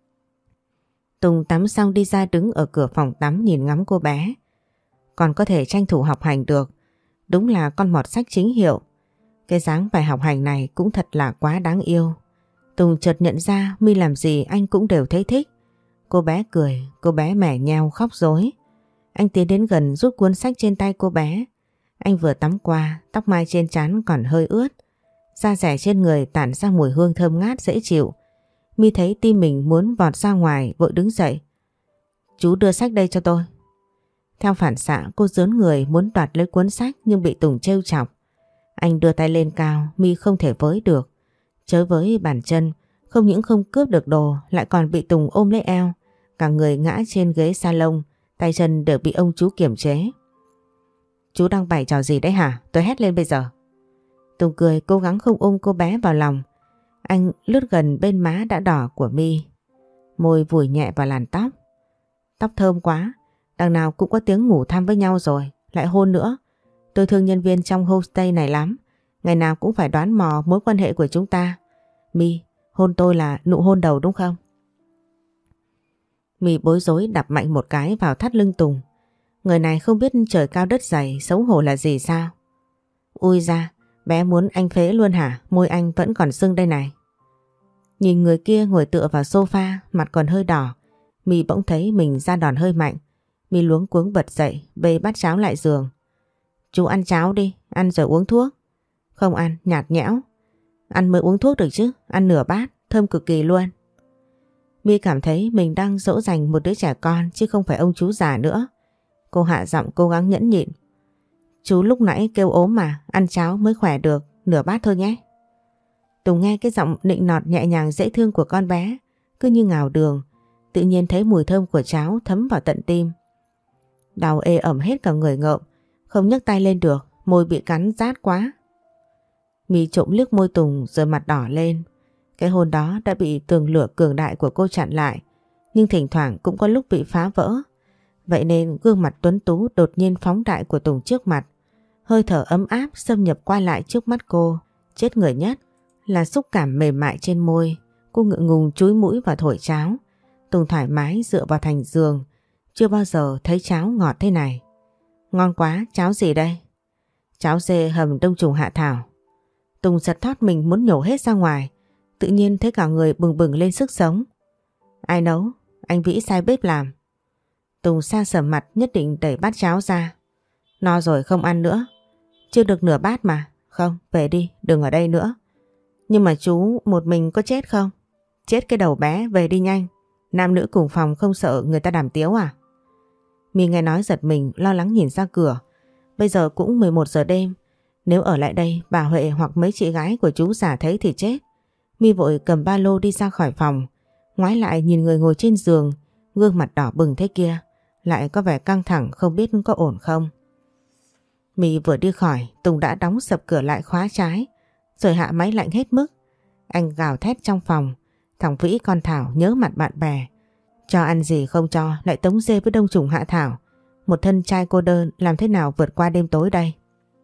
Tùng tắm xong đi ra đứng ở cửa phòng tắm nhìn ngắm cô bé. Còn có thể tranh thủ học hành được, đúng là con mọt sách chính hiệu. Cái dáng bài học hành này cũng thật là quá đáng yêu. Tùng chợt nhận ra My làm gì anh cũng đều thấy thích. Cô bé cười, cô bé mẻ nheo khóc rối. Anh tiến đến gần rút cuốn sách trên tay cô bé. Anh vừa tắm qua, tóc mai trên trán còn hơi ướt. Da dẻ trên người tản ra mùi hương thơm ngát dễ chịu. My thấy tim mình muốn vọt ra ngoài, vội đứng dậy. Chú đưa sách đây cho tôi. Theo phản xạ cô giớn người muốn đoạt lấy cuốn sách nhưng bị Tùng trêu chọc. Anh đưa tay lên cao, My không thể với được. Chới với bàn chân, không những không cướp được đồ lại còn bị Tùng ôm lấy eo. Cả người ngã trên ghế salon, tay chân đều bị ông chú kiềm chế. Chú đang bày trò gì đấy hả? Tôi hét lên bây giờ. Tùng cười cố gắng không ôm cô bé vào lòng. Anh lướt gần bên má đã đỏ của My. Môi vùi nhẹ vào làn tóc. Tóc thơm quá, đằng nào cũng có tiếng ngủ than với nhau rồi, lại hôn nữa. Tôi thương nhân viên trong homestay này lắm, ngày nào cũng phải đoán mò mối quan hệ của chúng ta. My, hôn tôi là nụ hôn đầu đúng không? My bối rối đập mạnh một cái vào thắt lưng Tùng. Người này không biết trời cao đất dày, xấu hổ là gì sao? Ui da, bé muốn anh phế luôn hả? Môi anh vẫn còn sưng đây này. Nhìn người kia ngồi tựa vào sofa, mặt còn hơi đỏ. My bỗng thấy mình ra đòn hơi mạnh. My luống cuống bật dậy, bê bát cháo lại giường. Chú ăn cháo đi, ăn rồi uống thuốc. Không ăn, nhạt nhẽo. Ăn mới uống thuốc được chứ, ăn nửa bát, thơm cực kỳ luôn. My cảm thấy mình đang dỗ dành một đứa trẻ con chứ không phải ông chú già nữa. Cô hạ giọng cố gắng nhẫn nhịn. Chú lúc nãy kêu ốm mà, ăn cháo mới khỏe được, nửa bát thôi nhé. Tùng nghe cái giọng nịnh nọt nhẹ nhàng dễ thương của con bé, cứ như ngào đường, tự nhiên thấy mùi thơm của cháo thấm vào tận tim. Đau ê ẩm hết cả người ngợm, không nhấc tay lên được, môi bị cắn rát quá. My trộm liếc môi Tùng rồi mặt đỏ lên. Cái hôn đó đã bị tường lửa cường đại của cô chặn lại, nhưng thỉnh thoảng cũng có lúc bị phá vỡ. Vậy nên gương mặt tuấn tú đột nhiên phóng đại của Tùng trước mặt, hơi thở ấm áp xâm nhập qua lại trước mắt cô. Chết người nhất là xúc cảm mềm mại trên môi. Cô ngượng ngùng chúi mũi vào thổi cháo. Tùng thoải mái dựa vào thành giường, chưa bao giờ thấy cháo ngọt thế này. Ngon quá, cháo gì đây? Cháo dê hầm đông trùng hạ thảo. Tùng giật thót mình muốn nhổ hết ra ngoài, tự nhiên thấy cả người bừng bừng lên sức sống. Ai nấu? Anh Vĩ sai bếp làm. Tùng sa sầm mặt nhất định đẩy bát cháo ra. No rồi không ăn nữa. Chưa được nửa bát mà. Không, về đi, đừng ở đây nữa. Nhưng mà chú một mình có chết không? Chết cái đầu bé, về đi nhanh. Nam nữ cùng phòng không sợ người ta đàm tiếu à? My nghe nói giật mình, lo lắng nhìn ra cửa. Bây giờ cũng mười một giờ đêm. Nếu ở lại đây bà Huệ hoặc mấy chị gái của chú già thấy thì chết. My vội cầm ba lô đi ra khỏi phòng. Ngoái lại nhìn người ngồi trên giường, gương mặt đỏ bừng thế kia, lại có vẻ căng thẳng không biết có ổn không. My vừa đi khỏi, Tùng đã đóng sập cửa lại khóa trái, rồi hạ máy lạnh hết mức. Anh gào thét trong phòng. Thằng Vĩ con Thảo nhớ mặt bạn bè. Cho ăn gì không cho, lại tống dê với đông trùng hạ thảo. Một thân trai cô đơn làm thế nào vượt qua đêm tối đây?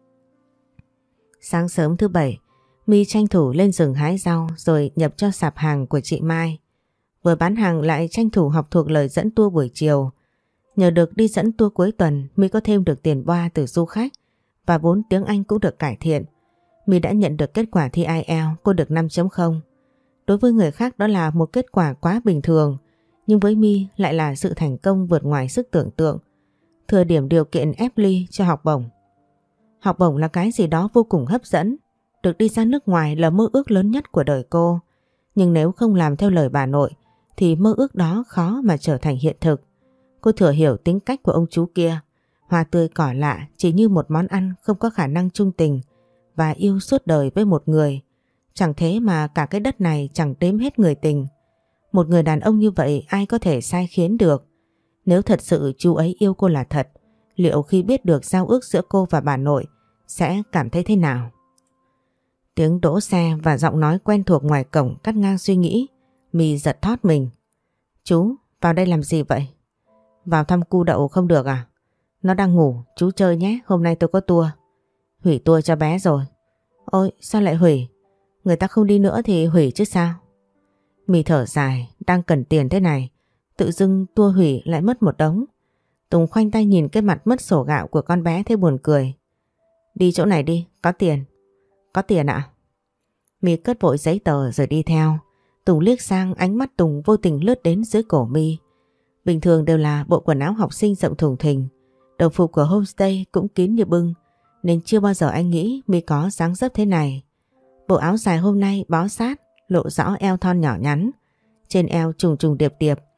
Sáng sớm thứ bảy, My tranh thủ lên rừng hái rau rồi nhập cho sạp hàng của chị Mai. Vừa bán hàng lại tranh thủ học thuộc lời dẫn tour buổi chiều. Nhờ được đi dẫn tour cuối tuần, My có thêm được tiền boa từ du khách và vốn tiếng Anh cũng được cải thiện. My đã nhận được kết quả thi ai eo, cô được năm chấm không. Đối với người khác đó là một kết quả quá bình thường, nhưng với My lại là sự thành công vượt ngoài sức tưởng tượng. Thừa điểm điều kiện ép ly cho học bổng. Học bổng là cái gì đó vô cùng hấp dẫn. Được đi ra nước ngoài là mơ ước lớn nhất của đời cô. Nhưng nếu không làm theo lời bà nội thì mơ ước đó khó mà trở thành hiện thực. Cô thừa hiểu tính cách của ông chú kia. Hoa tươi cỏ lạ chỉ như một món ăn không có khả năng chung tình và yêu suốt đời với một người. Chẳng thế mà cả cái đất này chẳng đếm hết người tình. Một người đàn ông như vậy ai có thể sai khiến được. Nếu thật sự chú ấy yêu cô là thật, liệu khi biết được giao ước giữa cô và bà nội sẽ cảm thấy thế nào? Tiếng đỗ xe và giọng nói quen thuộc ngoài cổng cắt ngang suy nghĩ. My giật thót mình. Chú, vào đây làm gì vậy? Vào thăm cu đậu không được à? Nó đang ngủ, chú chơi nhé, hôm nay tôi có tour. Hủy tour cho bé rồi. Ôi, sao lại hủy? Người ta không đi nữa thì hủy chứ sao? My thở dài, đang cần tiền thế này, tự dưng tour hủy lại mất một đống. Tùng khoanh tay nhìn cái mặt mất sổ gạo của con bé thấy buồn cười. Đi chỗ này đi, có tiền. Có tiền ạ? My cất vội giấy tờ rồi đi theo. Tùng liếc sang, ánh mắt Tùng vô tình lướt đến dưới cổ My. Bình thường đều là bộ quần áo học sinh rộng thùng thình, đồng phục của homestay cũng kín như bưng, nên chưa bao giờ anh nghĩ My có dáng dấp thế này. Bộ áo dài hôm nay bó sát, lộ rõ eo thon nhỏ nhắn, trên eo trùng trùng điệp điệp,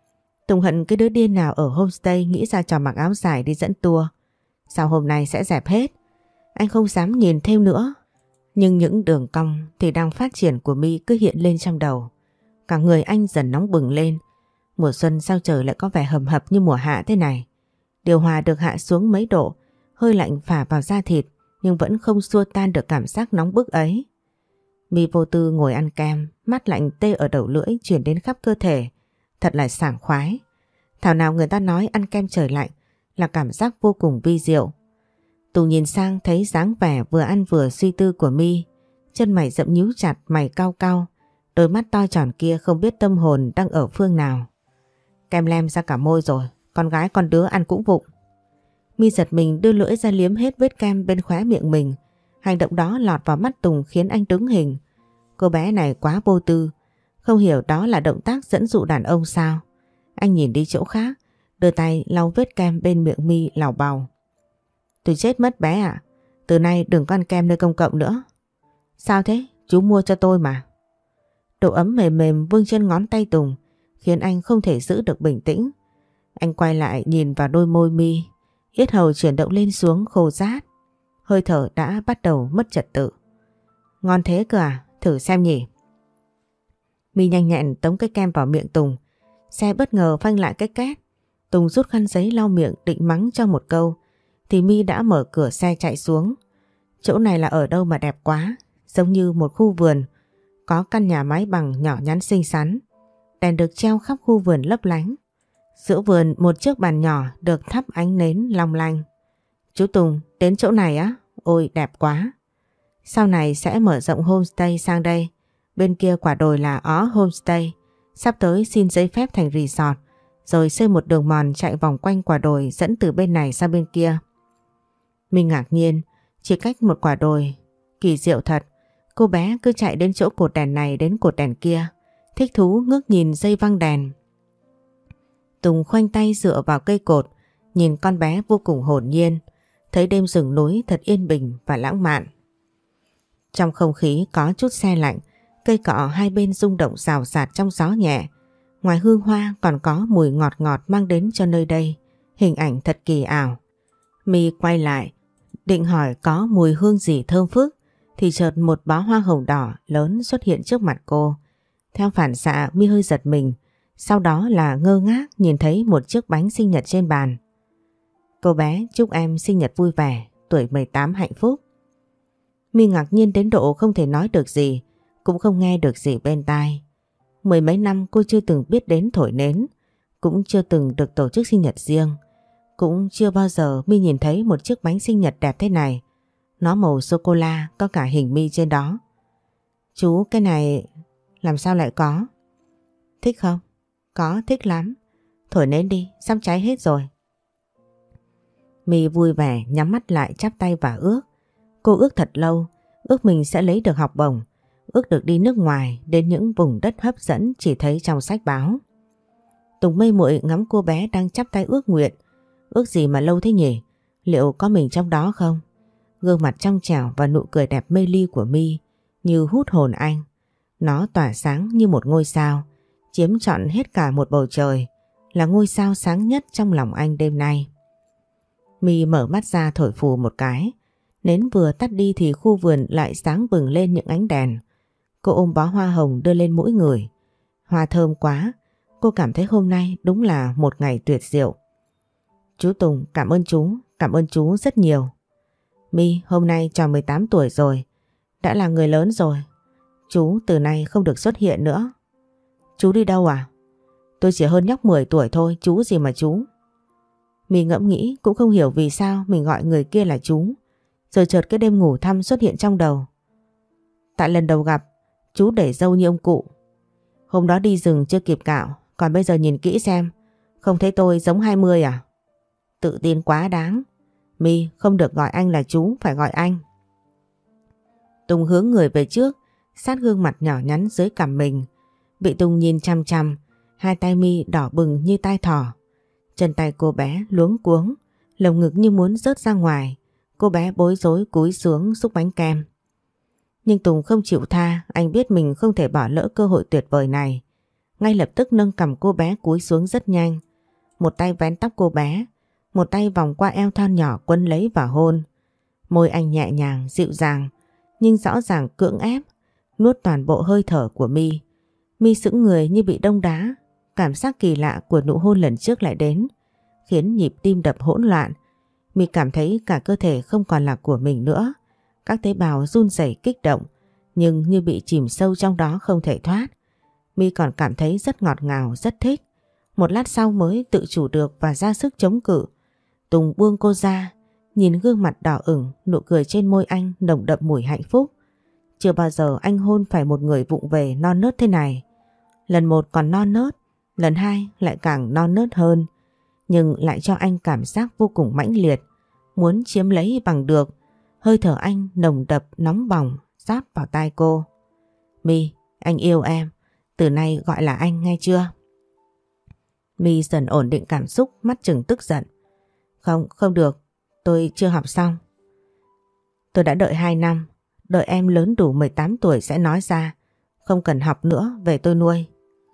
Tùng hận cái đứa điên nào ở homestay nghĩ ra trò mặc áo dài đi dẫn tour. Sao hôm nay sẽ dẹp hết? Anh không dám nhìn thêm nữa. Nhưng những đường cong thì đang phát triển của My cứ hiện lên trong đầu. Cả người anh dần nóng bừng lên. Mùa xuân sao trời lại có vẻ hầm hập như mùa hạ thế này. Điều hòa được hạ xuống mấy độ, hơi lạnh phả vào da thịt nhưng vẫn không xua tan được cảm giác nóng bức ấy. My vô tư ngồi ăn kem, mát lạnh tê ở đầu lưỡi truyền đến khắp cơ thể. Thật là sảng khoái. Thảo nào người ta nói ăn kem trời lạnh là cảm giác vô cùng vi diệu. Tùng nhìn sang thấy dáng vẻ vừa ăn vừa suy tư của My. Chân mày rậm nhíu chặt, mày cau cau. Đôi mắt to tròn kia không biết tâm hồn đang ở phương nào. Kem lem ra cả môi rồi, con gái con đứa ăn cũng vụng. My giật mình đưa lưỡi ra liếm hết vết kem bên khóe miệng mình. Hành động đó lọt vào mắt Tùng khiến anh đứng hình. Cô bé này quá vô tư, không hiểu đó là động tác dẫn dụ đàn ông sao. Anh nhìn đi chỗ khác, đưa tay lau vết kem bên miệng My lảo bào. Tôi chết mất bé ạ, từ nay đừng có ăn kem nơi công cộng nữa. Sao thế? Chú mua cho tôi mà. Độ ấm mềm mềm vương trên ngón tay Tùng khiến anh không thể giữ được bình tĩnh. Anh quay lại nhìn vào đôi môi My, yết hầu chuyển động lên xuống khô rát. Hơi thở đã bắt đầu mất trật tự. Ngon thế cơ à? Thử xem nhỉ. My nhanh nhẹn tống cái kem vào miệng Tùng. Xe bất ngờ phanh lại cái két. Tùng rút khăn giấy lau miệng định mắng cho một câu thì My đã mở cửa xe chạy xuống. Chỗ này là ở đâu mà đẹp quá, giống như một khu vườn. Có căn nhà mái bằng nhỏ nhắn xinh xắn. Đèn được treo khắp khu vườn lấp lánh. Giữa vườn một chiếc bàn nhỏ được thắp ánh nến long lanh. Chú Tùng, đến chỗ này á? Ôi đẹp quá. Sau này sẽ mở rộng homestay sang đây. Bên kia quả đồi là Ó Homestay. Sắp tới xin giấy phép thành resort. Rồi xây một đường mòn chạy vòng quanh quả đồi dẫn từ bên này sang bên kia. Mình ngạc nhiên, chỉ cách một quả đồi. Kỳ diệu thật. Cô bé cứ chạy đến chỗ cột đèn này đến cột đèn kia. Thích thú ngước nhìn dây văng đèn. Tùng khoanh tay dựa vào cây cột, nhìn con bé vô cùng hồn nhiên, thấy đêm rừng núi thật yên bình và lãng mạn. Trong không khí có chút se lạnh, cây cọ hai bên rung động rào rạt trong gió nhẹ. Ngoài hương hoa còn có mùi ngọt ngọt mang đến cho nơi đây, hình ảnh thật kỳ ảo. My quay lại, định hỏi có mùi hương gì thơm phức, thì chợt một bó hoa hồng đỏ lớn xuất hiện trước mặt cô. Theo phản xạ My hơi giật mình, sau đó là ngơ ngác nhìn thấy một chiếc bánh sinh nhật trên bàn. Cô bé chúc em sinh nhật vui vẻ, tuổi mười tám hạnh phúc. My ngạc nhiên đến độ không thể nói được gì, cũng không nghe được gì bên tai. Mười mấy năm cô chưa từng biết đến thổi nến, cũng chưa từng được tổ chức sinh nhật riêng. Cũng chưa bao giờ My nhìn thấy một chiếc bánh sinh nhật đẹp thế này. Nó màu sô-cô-la, có cả hình My trên đó. Chú, cái này làm sao lại có? Thích không? Có, thích lắm. Thổi nến đi, sắp cháy hết rồi. My vui vẻ nhắm mắt lại chắp tay và ước. Cô ước thật lâu, ước mình sẽ lấy được học bổng, ước được đi nước ngoài đến những vùng đất hấp dẫn chỉ thấy trong sách báo. Tùng mê muội ngắm cô bé đang chắp tay ước nguyện. Ước gì mà lâu thế nhỉ? Liệu có mình trong đó không? Gương mặt trong trẻo và nụ cười đẹp mê ly của My như hút hồn anh. Nó tỏa sáng như một ngôi sao, chiếm trọn hết cả một bầu trời, là ngôi sao sáng nhất trong lòng anh đêm nay. My mở mắt ra thổi phù một cái. Nến vừa tắt đi thì khu vườn lại sáng bừng lên những ánh đèn. Cô ôm bó hoa hồng đưa lên mũi người. Hoa thơm quá, cô cảm thấy hôm nay đúng là một ngày tuyệt diệu. Chú Tùng, cảm ơn chú, cảm ơn chú rất nhiều. My, hôm nay tròn mười tám tuổi rồi, đã là người lớn rồi. Chú từ nay không được xuất hiện nữa. Chú đi đâu à? Tôi chỉ hơn nhóc mười tuổi thôi, chú gì mà chú. My ngẫm nghĩ cũng không hiểu vì sao mình gọi người kia là chú. Rồi chợt cái đêm ngủ thăm xuất hiện trong đầu. Tại lần đầu gặp, chú để râu như ông cụ. Hôm đó đi rừng chưa kịp cạo, còn bây giờ nhìn kỹ xem, không thấy tôi giống hai mươi à? Tự tin quá đáng. My, không được gọi anh là chú, phải gọi anh. Tùng hướng người về trước, sát gương mặt nhỏ nhắn dưới cằm mình. Bị Tùng nhìn chăm chăm, hai tay My đỏ bừng như tai thỏ. Chân tay cô bé luống cuống, lồng ngực như muốn rớt ra ngoài. Cô bé bối rối cúi xuống xúc bánh kem. Nhưng Tùng không chịu tha, anh biết mình không thể bỏ lỡ cơ hội tuyệt vời này. ngay lập tức nâng cằm cô bé cúi xuống rất nhanh. Một tay vén tóc cô bé, một tay vòng qua eo thon nhỏ quấn lấy và hôn. Môi anh nhẹ nhàng, dịu dàng, nhưng rõ ràng cưỡng ép, nuốt toàn bộ hơi thở của My. My sững người như bị đông đá, cảm giác kỳ lạ của nụ hôn lần trước lại đến, khiến nhịp tim đập hỗn loạn. My cảm thấy cả cơ thể không còn là của mình nữa, các tế bào run rẩy kích động, nhưng như bị chìm sâu trong đó không thể thoát. My còn cảm thấy rất ngọt ngào, rất thích. Một lát sau mới tự chủ được và ra sức chống cự. Tùng buông cô ra, nhìn gương mặt đỏ ửng, nụ cười trên môi anh nồng đậm mùi hạnh phúc. Chưa bao giờ anh hôn phải một người vụng về non nớt thế này. Lần một còn non nớt, lần hai lại càng non nớt hơn, nhưng lại cho anh cảm giác vô cùng mãnh liệt, muốn chiếm lấy bằng được. Hơi thở anh nồng đập nóng bỏng rót vào tai cô. My, anh yêu em, từ nay gọi là anh nghe chưa? My dần ổn định cảm xúc, mắt trừng tức giận. Không, không được, tôi chưa học xong. Tôi đã đợi hai năm, đợi em lớn đủ mười tám tuổi sẽ nói ra. Không cần học nữa, về tôi nuôi.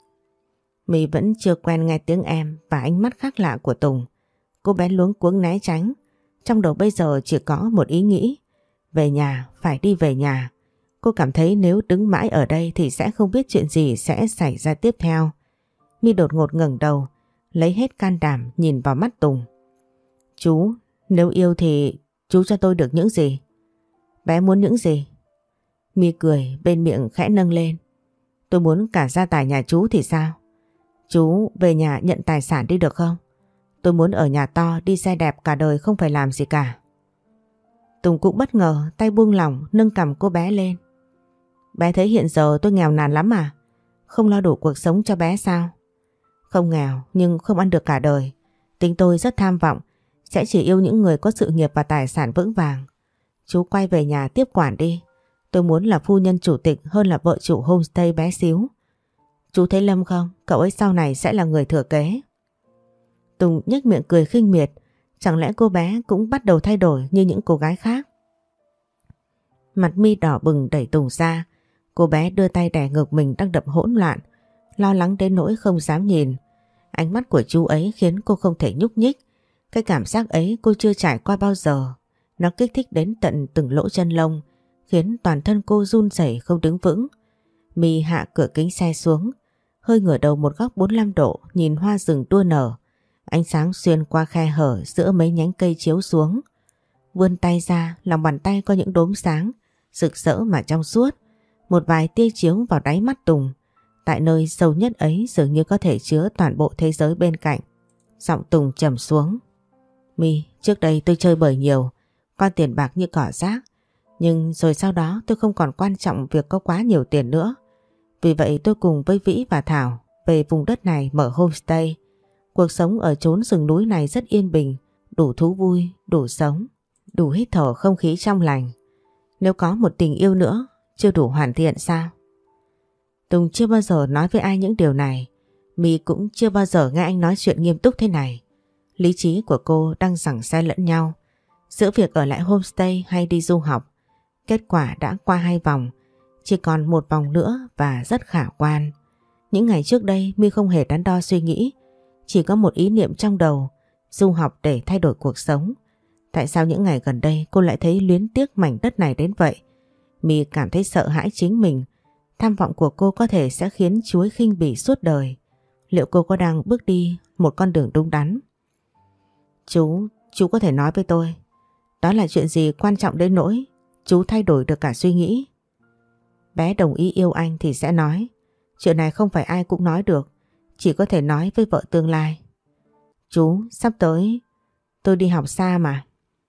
My vẫn chưa quen nghe tiếng em và ánh mắt khác lạ của Tùng. Cô bé luống cuống né tránh. Trong đầu bây giờ chỉ có một ý nghĩ. Về nhà, phải đi về nhà. Cô cảm thấy nếu đứng mãi ở đây thì sẽ không biết chuyện gì sẽ xảy ra tiếp theo. My đột ngột ngẩng đầu, lấy hết can đảm nhìn vào mắt Tùng. Chú, nếu yêu thì chú cho tôi được những gì? Bé muốn những gì? My cười, bên miệng khẽ nâng lên. Tôi muốn cả gia tài nhà chú thì sao? Chú về nhà nhận tài sản đi được không? Tôi muốn ở nhà to, đi xe đẹp cả đời không phải làm gì cả. Tùng cũng bất ngờ, tay buông lỏng nâng cằm cô bé lên. Bé thấy hiện giờ tôi nghèo nàn lắm à? Không lo đủ cuộc sống cho bé sao? Không nghèo nhưng không ăn được cả đời. Tính tôi rất tham vọng, sẽ chỉ yêu những người có sự nghiệp và tài sản vững vàng. Chú quay về nhà tiếp quản đi. Tôi muốn là phu nhân chủ tịch hơn là vợ chủ homestay bé xíu. Chú thấy Lâm không? Cậu ấy sau này sẽ là người thừa kế. Tùng nhếch miệng cười khinh miệt. Chẳng lẽ cô bé cũng bắt đầu thay đổi như những cô gái khác? Mặt My đỏ bừng đẩy Tùng ra. Cô bé đưa tay đè ngực mình đang đập hỗn loạn, lo lắng đến nỗi không dám nhìn. Ánh mắt của chú ấy khiến cô không thể nhúc nhích. Cái cảm giác ấy cô chưa trải qua bao giờ. Nó kích thích đến tận từng lỗ chân lông, khiến toàn thân cô run rẩy không đứng vững. My hạ cửa kính xe xuống, hơi ngửa đầu một góc bốn mươi lăm độ nhìn hoa rừng đua nở. Ánh sáng xuyên qua khe hở giữa mấy nhánh cây chiếu xuống. Vươn tay ra, lòng bàn tay có những đốm sáng, rực rỡ mà trong suốt. Một vài tia chiếu vào đáy mắt Tùng. Tại nơi sâu nhất ấy dường như có thể chứa toàn bộ thế giới bên cạnh. Giọng Tùng trầm xuống. My, trước đây tôi chơi bời nhiều, coi tiền bạc như cỏ rác. Nhưng rồi sau đó tôi không còn quan trọng việc có quá nhiều tiền nữa. Vì vậy tôi cùng với Vĩ và Thảo về vùng đất này mở homestay. Cuộc sống ở chốn rừng núi này rất yên bình, đủ thú vui, đủ sống, đủ hít thở không khí trong lành. Nếu có một tình yêu nữa, chưa đủ hoàn thiện sao? Tùng chưa bao giờ nói với ai những điều này. My cũng chưa bao giờ nghe anh nói chuyện nghiêm túc thế này. Lý trí của cô đang giằng xé lẫn nhau giữa việc ở lại homestay hay đi du học. Kết quả đã qua hai vòng, chỉ còn một vòng nữa và rất khả quan. Những ngày trước đây My không hề đắn đo suy nghĩ, chỉ có một ý niệm trong đầu, du học để thay đổi cuộc sống. Tại sao những ngày gần đây cô lại thấy luyến tiếc mảnh đất này đến vậy? My cảm thấy sợ hãi chính mình. Tham vọng của cô có thể sẽ khiến chuối khinh bỉ suốt đời. Liệu cô có đang bước đi một con đường đúng đắn? Chú, chú có thể nói với tôi, đó là chuyện gì quan trọng đến nỗi chú thay đổi được cả suy nghĩ? Bé đồng ý yêu anh thì sẽ nói. Chuyện này không phải ai cũng nói được, chỉ có thể nói với vợ tương lai. Chú, sắp tới tôi đi học xa mà.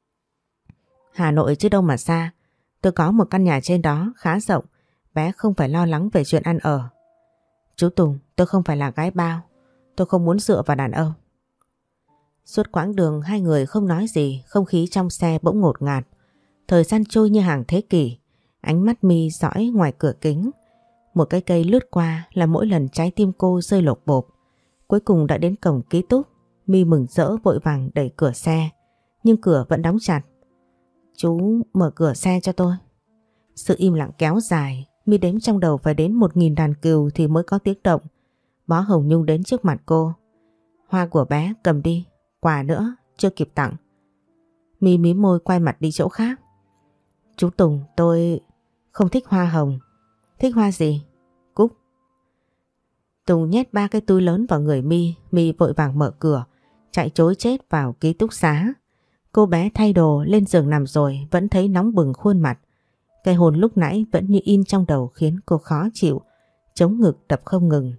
Hà Nội chứ đâu mà xa. Tôi có một căn nhà trên đó khá rộng, bé không phải lo lắng về chuyện ăn ở. Chú Tùng, tôi không phải là gái bao, tôi không muốn dựa vào đàn ông. Suốt quãng đường hai người không nói gì, không khí trong xe bỗng ngột ngạt. Thời gian trôi như hàng thế kỷ. Ánh mắt My dõi ngoài cửa kính. Một cái cây lướt qua là mỗi lần trái tim cô rơi lột bột. Cuối cùng đã đến cổng ký túc. My mừng rỡ vội vàng đẩy cửa xe, nhưng cửa vẫn đóng chặt. Chú mở cửa xe cho tôi. Sự im lặng kéo dài. My đếm trong đầu phải đến một nghìn đàn cừu thì mới có tiếng động. Bó hồng nhung đến trước mặt cô. Hoa của bé cầm đi, quà nữa, chưa kịp tặng. My mím môi quay mặt đi chỗ khác. Chú Tùng, tôi không thích hoa hồng. Thích hoa gì? Cúc. Tùng nhét ba cái túi lớn vào người My. My vội vàng mở cửa, chạy trối chết vào ký túc xá. Cô bé thay đồ lên giường nằm rồi vẫn thấy nóng bừng khuôn mặt. Cái hồn lúc nãy vẫn như in trong đầu khiến cô khó chịu, chống ngực đập không ngừng.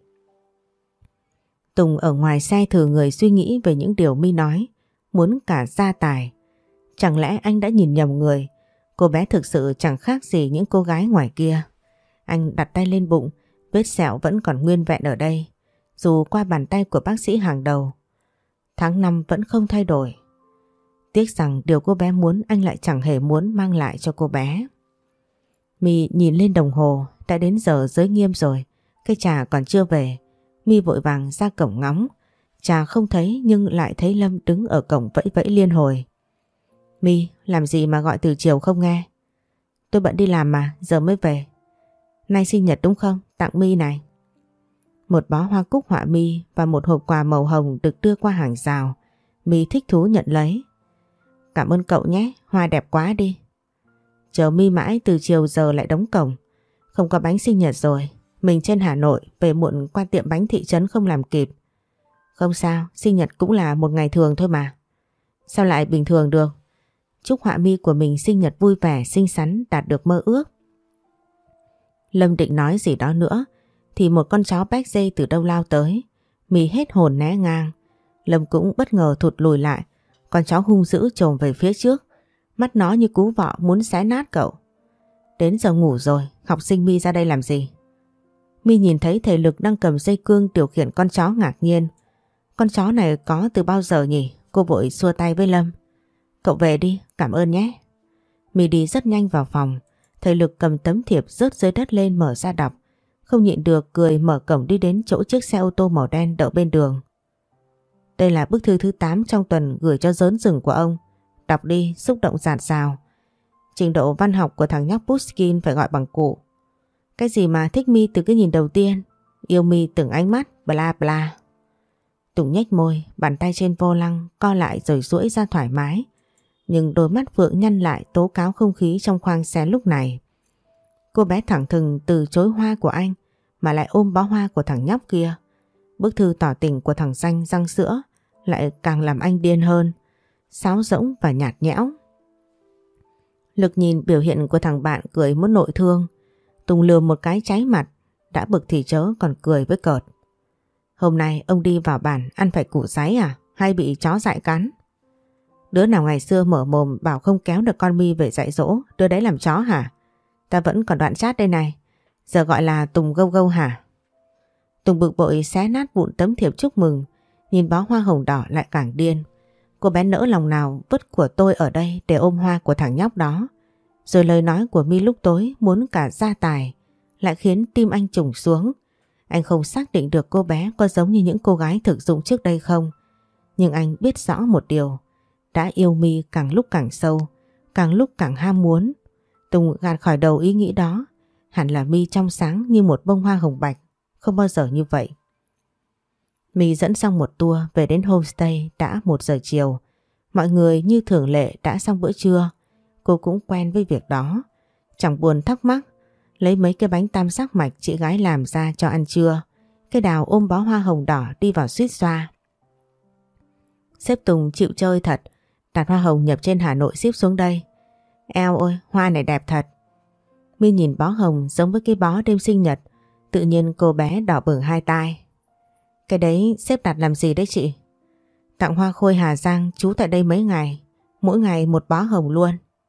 Tùng ở ngoài xe thử người suy nghĩ về những điều My nói, muốn cả gia tài. Chẳng lẽ anh đã nhìn nhầm người? Cô bé thực sự chẳng khác gì những cô gái ngoài kia. Anh đặt tay lên bụng, vết sẹo vẫn còn nguyên vẹn ở đây, dù qua bàn tay của bác sĩ hàng đầu. Tháng năm vẫn không thay đổi. Tiếc rằng điều cô bé muốn anh lại chẳng hề muốn mang lại cho cô bé. My nhìn lên đồng hồ, đã đến giờ giới nghiêm rồi, cái trà còn chưa về. My vội vàng ra cổng ngóng, trà không thấy nhưng lại thấy Lâm đứng ở cổng vẫy vẫy liên hồi. My, làm gì mà gọi từ chiều không nghe? Tôi bận đi làm mà, giờ mới về. Nay sinh nhật đúng không? Tặng My này. Một bó hoa cúc họa My và một hộp quà màu hồng được đưa qua hàng rào. My thích thú nhận lấy. Cảm ơn cậu nhé, hoa đẹp quá đi. Chờ My mãi từ chiều giờ lại đóng cổng. Không có bánh sinh nhật rồi. Mình trên Hà Nội, về muộn qua tiệm bánh thị trấn không làm kịp. Không sao, sinh nhật cũng là một ngày thường thôi mà. Sao lại bình thường được? Chúc họa My của mình sinh nhật vui vẻ, xinh xắn, đạt được mơ ước. Lâm định nói gì đó nữa thì một con chó béc dê từ đâu lao tới. My hết hồn né ngang. Lâm cũng bất ngờ thụt lùi lại. Con chó hung dữ chồm về phía trước. Mắt nó như cú vọ muốn xé nát cậu. Đến giờ ngủ rồi, học sinh My ra đây làm gì? My nhìn thấy thầy Lực đang cầm dây cương điều khiển con chó ngạc nhiên. Con chó này có từ bao giờ nhỉ? Cô vội xua tay với Lâm. Cậu về đi, cảm ơn nhé. My đi rất nhanh vào phòng. Thầy Lực cầm tấm thiệp rớt dưới đất lên mở ra đọc. Không nhịn được cười mở cổng đi đến chỗ chiếc xe ô tô màu đen đậu bên đường. Đây là bức thư thứ tám trong tuần gửi cho dớn rừng của ông. Đọc đi, xúc động dạt dào. Trình độ văn học của thằng nhóc Pushkin phải gọi bằng cụ. Cái gì mà thích My từ cái nhìn đầu tiên, yêu My từng ánh mắt, bla bla. Tùng nhếch môi, bàn tay trên vô lăng co lại rồi duỗi ra thoải mái. Nhưng đôi mắt Phượng nhăn lại tố cáo không khí trong khoang xe lúc này. Cô bé thẳng thừng từ chối hoa của anh mà lại ôm bó hoa của thằng nhóc kia. Bức thư tỏ tình của thằng danh răng sữa lại càng làm anh điên hơn, sáo rỗng và nhạt nhẽo. Lực nhìn biểu hiện của thằng bạn cười muốn nội thương. Tùng lừa một cái cháy mặt, đã bực thì chớ còn cười với cợt. Hôm nay ông đi vào bản ăn phải củ sáy à? Hay bị chó dại cắn? Đứa nào ngày xưa mở mồm bảo không kéo được con My về dạy dỗ, đứa đấy làm chó hả? Ta vẫn còn đoạn chat đây này, giờ gọi là Tùng gâu gâu hả? Tùng bực bội xé nát vụn tấm thiệp chúc mừng, nhìn bó hoa hồng đỏ lại càng điên. Cô bé nỡ lòng nào vứt của tôi ở đây để ôm hoa của thằng nhóc đó. Rồi lời nói của My lúc tối muốn cả gia tài lại khiến tim anh trùng xuống. Anh không xác định được cô bé có giống như những cô gái thực dụng trước đây không. Nhưng anh biết rõ một điều, đã yêu My càng lúc càng sâu, càng lúc càng ham muốn. Tùng gạt khỏi đầu ý nghĩ đó. Hẳn là My trong sáng như một bông hoa hồng bạch, không bao giờ như vậy. My dẫn xong một tour về đến homestay đã một giờ chiều. Mọi người như thường lệ đã xong bữa trưa. Cô cũng quen với việc đó, chẳng buồn thắc mắc. Lấy mấy cái bánh tam giác mạch chị gái làm ra cho ăn trưa. Cái Đào ôm bó hoa hồng đỏ đi vào suýt xoa. Sếp Tùng chịu chơi thật, đặt hoa hồng nhập trên Hà Nội ship xuống đây. Eo ơi, hoa này đẹp thật. My nhìn bó hồng giống với cái bó đêm sinh nhật, tự nhiên cô bé đỏ bừng hai tai. Cái đấy sếp đặt làm gì đấy chị? Tặng hoa khôi Hà Giang trú tại đây mấy ngày, mỗi ngày một bó hồng luôn.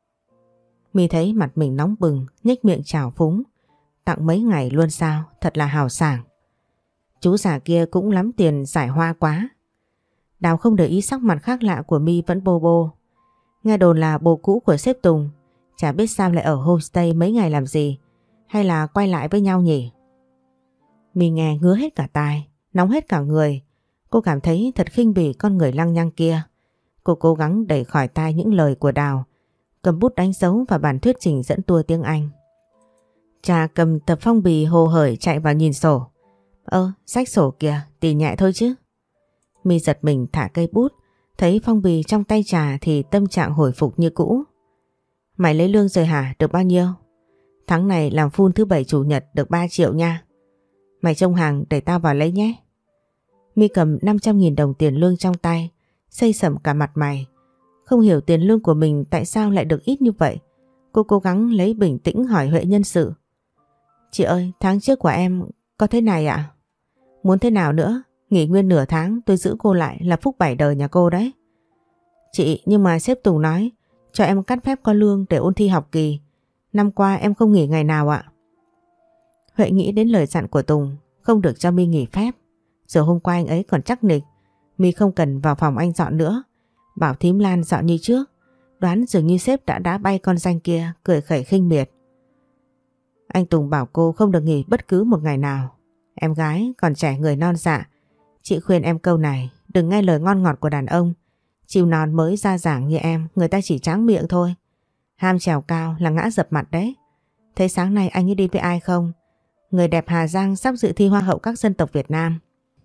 My thấy mặt mình nóng bừng, nhếch miệng trào phúng. Tặng mấy ngày luôn sao, thật là hào sảng. Chú già kia cũng lắm tiền giải hoa quá. Đào không để ý sắc mặt khác lạ của My vẫn bô bô. Nghe đồn là bồ cũ của sếp Tùng, chả biết sao lại ở homestay mấy ngày làm gì, hay là quay lại với nhau nhỉ? My nghe ngứa hết cả tai, nóng hết cả người. Cô cảm thấy thật khinh bỉ con người lăng nhăng kia. Cô cố gắng đẩy khỏi tai những lời của Đào, cầm bút đánh dấu và bản thuyết trình dẫn tour tiếng Anh. Trà cầm tập phong bì hồ hởi chạy vào nhìn sổ. Ơ, xách sổ kìa, tì nhẹ thôi chứ. My giật mình thả cây bút, thấy phong bì trong tay trà thì tâm trạng hồi phục như cũ. Mày lấy lương rồi hả? Được bao nhiêu? Tháng này làm full thứ bảy chủ nhật được ba triệu nha. Mày trông hàng để tao vào lấy nhé. My cầm năm trăm nghìn đồng tiền lương trong tay, xây sẩm cả mặt mày. Không hiểu tiền lương của mình tại sao lại được ít như vậy. Cô cố gắng lấy bình tĩnh hỏi Huệ nhân sự. Chị ơi, tháng trước của em có thế này ạ? Muốn thế nào nữa? Nghỉ nguyên nửa tháng tôi giữ cô lại là phúc bảy đời nhà cô đấy. Chị, nhưng mà sếp Tùng nói cho em cắt phép có lương để ôn thi học kỳ. Năm qua em không nghỉ ngày nào ạ. Huệ nghĩ đến lời dặn của Tùng không được cho My nghỉ phép. Rồi hôm qua anh ấy còn chắc nịch My không cần vào phòng anh dọn nữa, bảo thím Lan dọn như trước. Đoán dường như sếp đã đá bay con danh kia, cười khẩy khinh miệt. Anh Tùng bảo cô không được nghỉ bất cứ một ngày nào. Em gái còn trẻ người non dạ. Chị khuyên em câu này, đừng nghe lời ngon ngọt của đàn ông. Chịu non mới ra giảng như em, người ta chỉ tráng miệng thôi. Ham trèo cao là ngã dập mặt đấy. Thế sáng nay anh ấy đi với ai không? Người đẹp Hà Giang sắp dự thi Hoa hậu các dân tộc Việt Nam.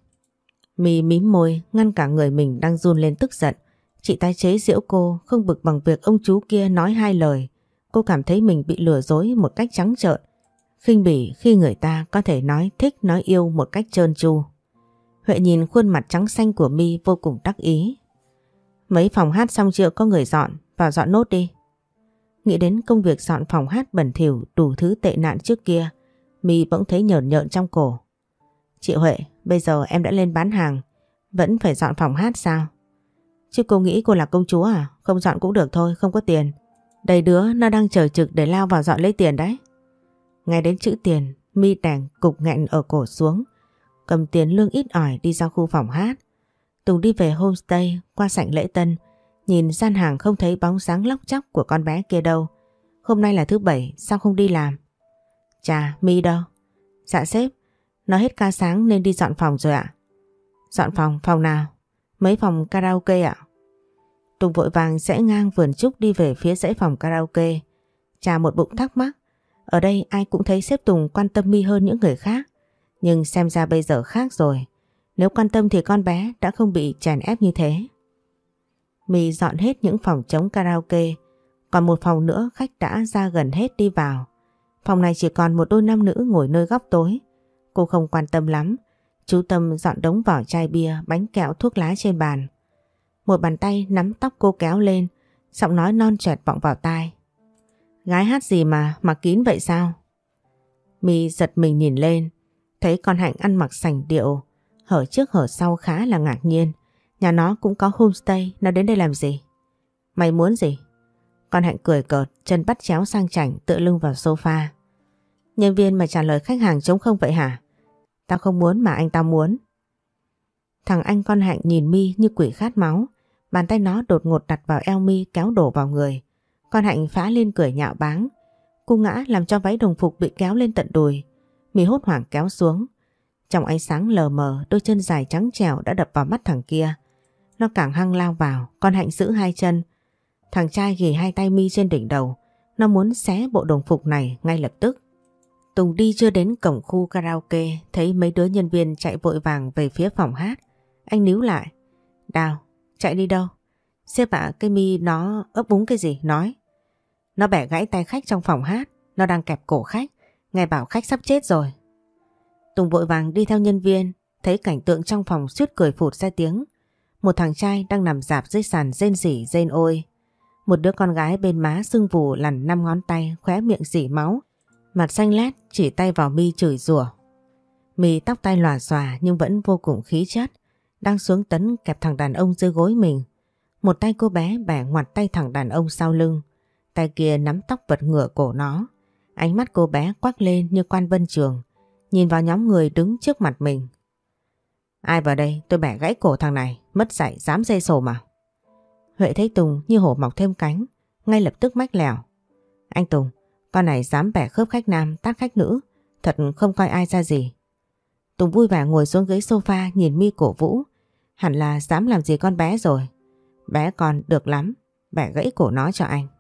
My mím môi, ngăn cả người mình đang run lên tức giận. Chị tái chế giễu cô, không bực bằng việc ông chú kia nói hai lời. Cô cảm thấy mình bị lừa dối một cách trắng trợn. Khinh bỉ khi người ta có thể nói thích nói yêu một cách trơn tru. Huệ nhìn khuôn mặt trắng xanh của My vô cùng đắc ý. Mấy phòng hát xong chưa, có người dọn, vào dọn nốt đi. Nghĩ đến công việc dọn phòng hát bẩn thỉu đủ thứ tệ nạn trước kia, My bỗng thấy nhởn nhợn trong cổ. Chị Huệ, bây giờ em đã lên bán hàng, vẫn phải dọn phòng hát sao? Chứ cô nghĩ cô là công chúa à? Không dọn cũng được thôi, không có tiền. Đầy đứa nó đang chờ trực để lao vào dọn lấy tiền đấy. Ngay đến chữ tiền, My đành cục nghẹn ở cổ xuống, cầm tiền lương ít ỏi đi ra khu phòng hát. Tùng đi về homestay, qua sảnh lễ tân, nhìn gian hàng không thấy bóng dáng lóc chóc của con bé kia đâu. Hôm nay là thứ bảy, sao không đi làm? Chà, My đâu? Dạ sếp, nó hết ca sáng nên đi dọn phòng rồi ạ. Dọn phòng, phòng nào? Mấy phòng karaoke ạ? Tùng vội vàng rẽ ngang vườn trúc đi về phía dãy phòng karaoke. Chà một bụng thắc mắc. Ở đây ai cũng thấy sếp Tùng quan tâm My hơn những người khác. Nhưng xem ra bây giờ khác rồi. Nếu quan tâm thì con bé đã không bị chèn ép như thế. My dọn hết những phòng trống karaoke. Còn một phòng nữa khách đã ra gần hết đi vào. Phòng này chỉ còn một đôi nam nữ ngồi nơi góc tối. Cô không quan tâm lắm. Chú tâm dọn đống vỏ chai bia, bánh kẹo, thuốc lá trên bàn. Một bàn tay nắm tóc cô kéo lên, giọng nói non trẻ vọng vào tai. Gái hát gì mà mặc kín vậy sao? My giật mình nhìn lên, thấy con Hạnh ăn mặc sành điệu, hở trước hở sau khá là ngạc nhiên. Nhà nó cũng có homestay, nó đến đây làm gì? Mày muốn gì? Con Hạnh cười cợt, chân bắt chéo sang chảnh tựa lưng vào sofa. Nhân viên mà trả lời khách hàng trống không vậy hả? Tao không muốn mà anh tao muốn. Thằng anh con Hạnh nhìn My như quỷ khát máu. Bàn tay nó đột ngột đặt vào eo My kéo đổ vào người. Con Hạnh phá lên cười nhạo báng. Cô ngã làm cho váy đồng phục bị kéo lên tận đùi. My hốt hoảng kéo xuống. Trong ánh sáng lờ mờ, đôi chân dài trắng trẻo đã đập vào mắt thằng kia. Nó càng hăng lao vào, con Hạnh giữ hai chân. Thằng trai ghì hai tay My trên đỉnh đầu. Nó muốn xé bộ đồng phục này ngay lập tức. Tùng đi chưa đến cổng khu karaoke, thấy mấy đứa nhân viên chạy vội vàng về phía phòng hát. Anh níu lại. Đào, chạy đi đâu? Sếp ạ, cái My nó ấp úng cái gì? Nói. Nó bẻ gãy tay khách trong phòng hát. Nó đang kẹp cổ khách. Nghe bảo khách sắp chết rồi. Tùng vội vàng đi theo nhân viên. Thấy cảnh tượng trong phòng suýt cười phụt ra tiếng. Một thằng trai đang nằm rạp dưới sàn rên rỉ rên ôi. Một đứa con gái bên má sưng vù lằn năm ngón tay, khóe miệng rỉ máu. Mặt xanh lét chỉ tay vào My chửi rủa. My tóc tai lòa xòa nhưng vẫn vô cùng khí chất. Đang xuống tấn kẹp thằng đàn ông dưới gối mình. Một tay cô bé bẻ ngoặt tay thằng đàn ông sau lưng. Tay kia nắm tóc vật ngửa cổ nó. Ánh mắt cô bé quắc lên như quan vân trường. Nhìn vào nhóm người đứng trước mặt mình. Ai vào đây, tôi bẻ gãy cổ thằng này. Mất dạy dám dây sổ mà. Huệ thấy Tùng như hổ mọc thêm cánh. Ngay lập tức mách lẻo. Anh Tùng, con này dám bẻ khớp khách nam tát khách nữ. Thật không coi ai ra gì. Tùng vui vẻ ngồi xuống ghế sofa nhìn My cổ vũ. Hẳn là dám làm gì con bé rồi. Bé con được lắm. Bẻ gãy cổ nó cho anh.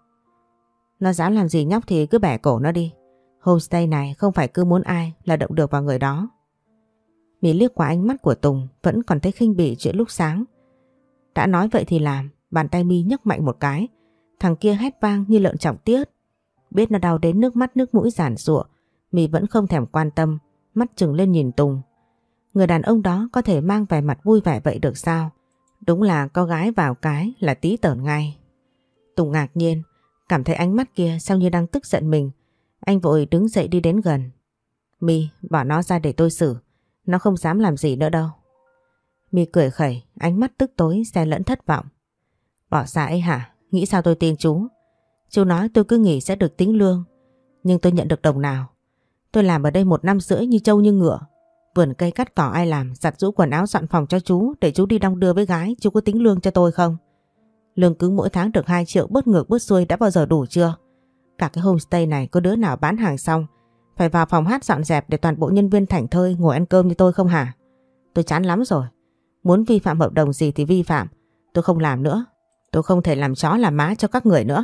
Nó dám làm gì nhóc thì cứ bẻ cổ nó đi. Homestay này không phải cứ muốn ai là động được vào người đó. My liếc qua ánh mắt của Tùng vẫn còn thấy khinh bỉ chuyện lúc sáng. Đã nói vậy thì làm. Bàn tay My nhấc mạnh một cái. Thằng kia hét vang như lợn chọc tiết. Biết nó đau đến nước mắt nước mũi giản giụa, My vẫn không thèm quan tâm, mắt trừng lên nhìn Tùng. Người đàn ông đó có thể mang vẻ mặt vui vẻ vậy được sao? Đúng là có gái vào cái là tí tởn ngay. Tùng ngạc nhiên, cảm thấy ánh mắt kia sao như đang tức giận mình. Anh vội đứng dậy đi đến gần. My, bỏ nó ra để tôi xử. Nó không dám làm gì nữa đâu. My cười khẩy, ánh mắt tức tối xen lẫn thất vọng. Bỏ ra ấy hả? Nghĩ sao tôi tin chú? Chú nói tôi cứ nghỉ sẽ được tính lương. Nhưng tôi nhận được đồng nào. Tôi làm ở đây một năm rưỡi như trâu như ngựa. Vườn cây cắt cỏ ai làm, giặt giũ quần áo dọn phòng cho chú để chú đi đong đưa với gái. Chú có tính lương cho tôi không? Lương cứng mỗi tháng được hai triệu bớt ngược bớt xuôi đã bao giờ đủ chưa? Cả cái homestay này có đứa nào bán hàng xong phải vào phòng hát dọn dẹp để toàn bộ nhân viên thảnh thơi ngồi ăn cơm như tôi không hả? Tôi chán lắm rồi. Muốn vi phạm hợp đồng gì thì vi phạm. Tôi không làm nữa. Tôi không thể làm chó làm má cho các người nữa.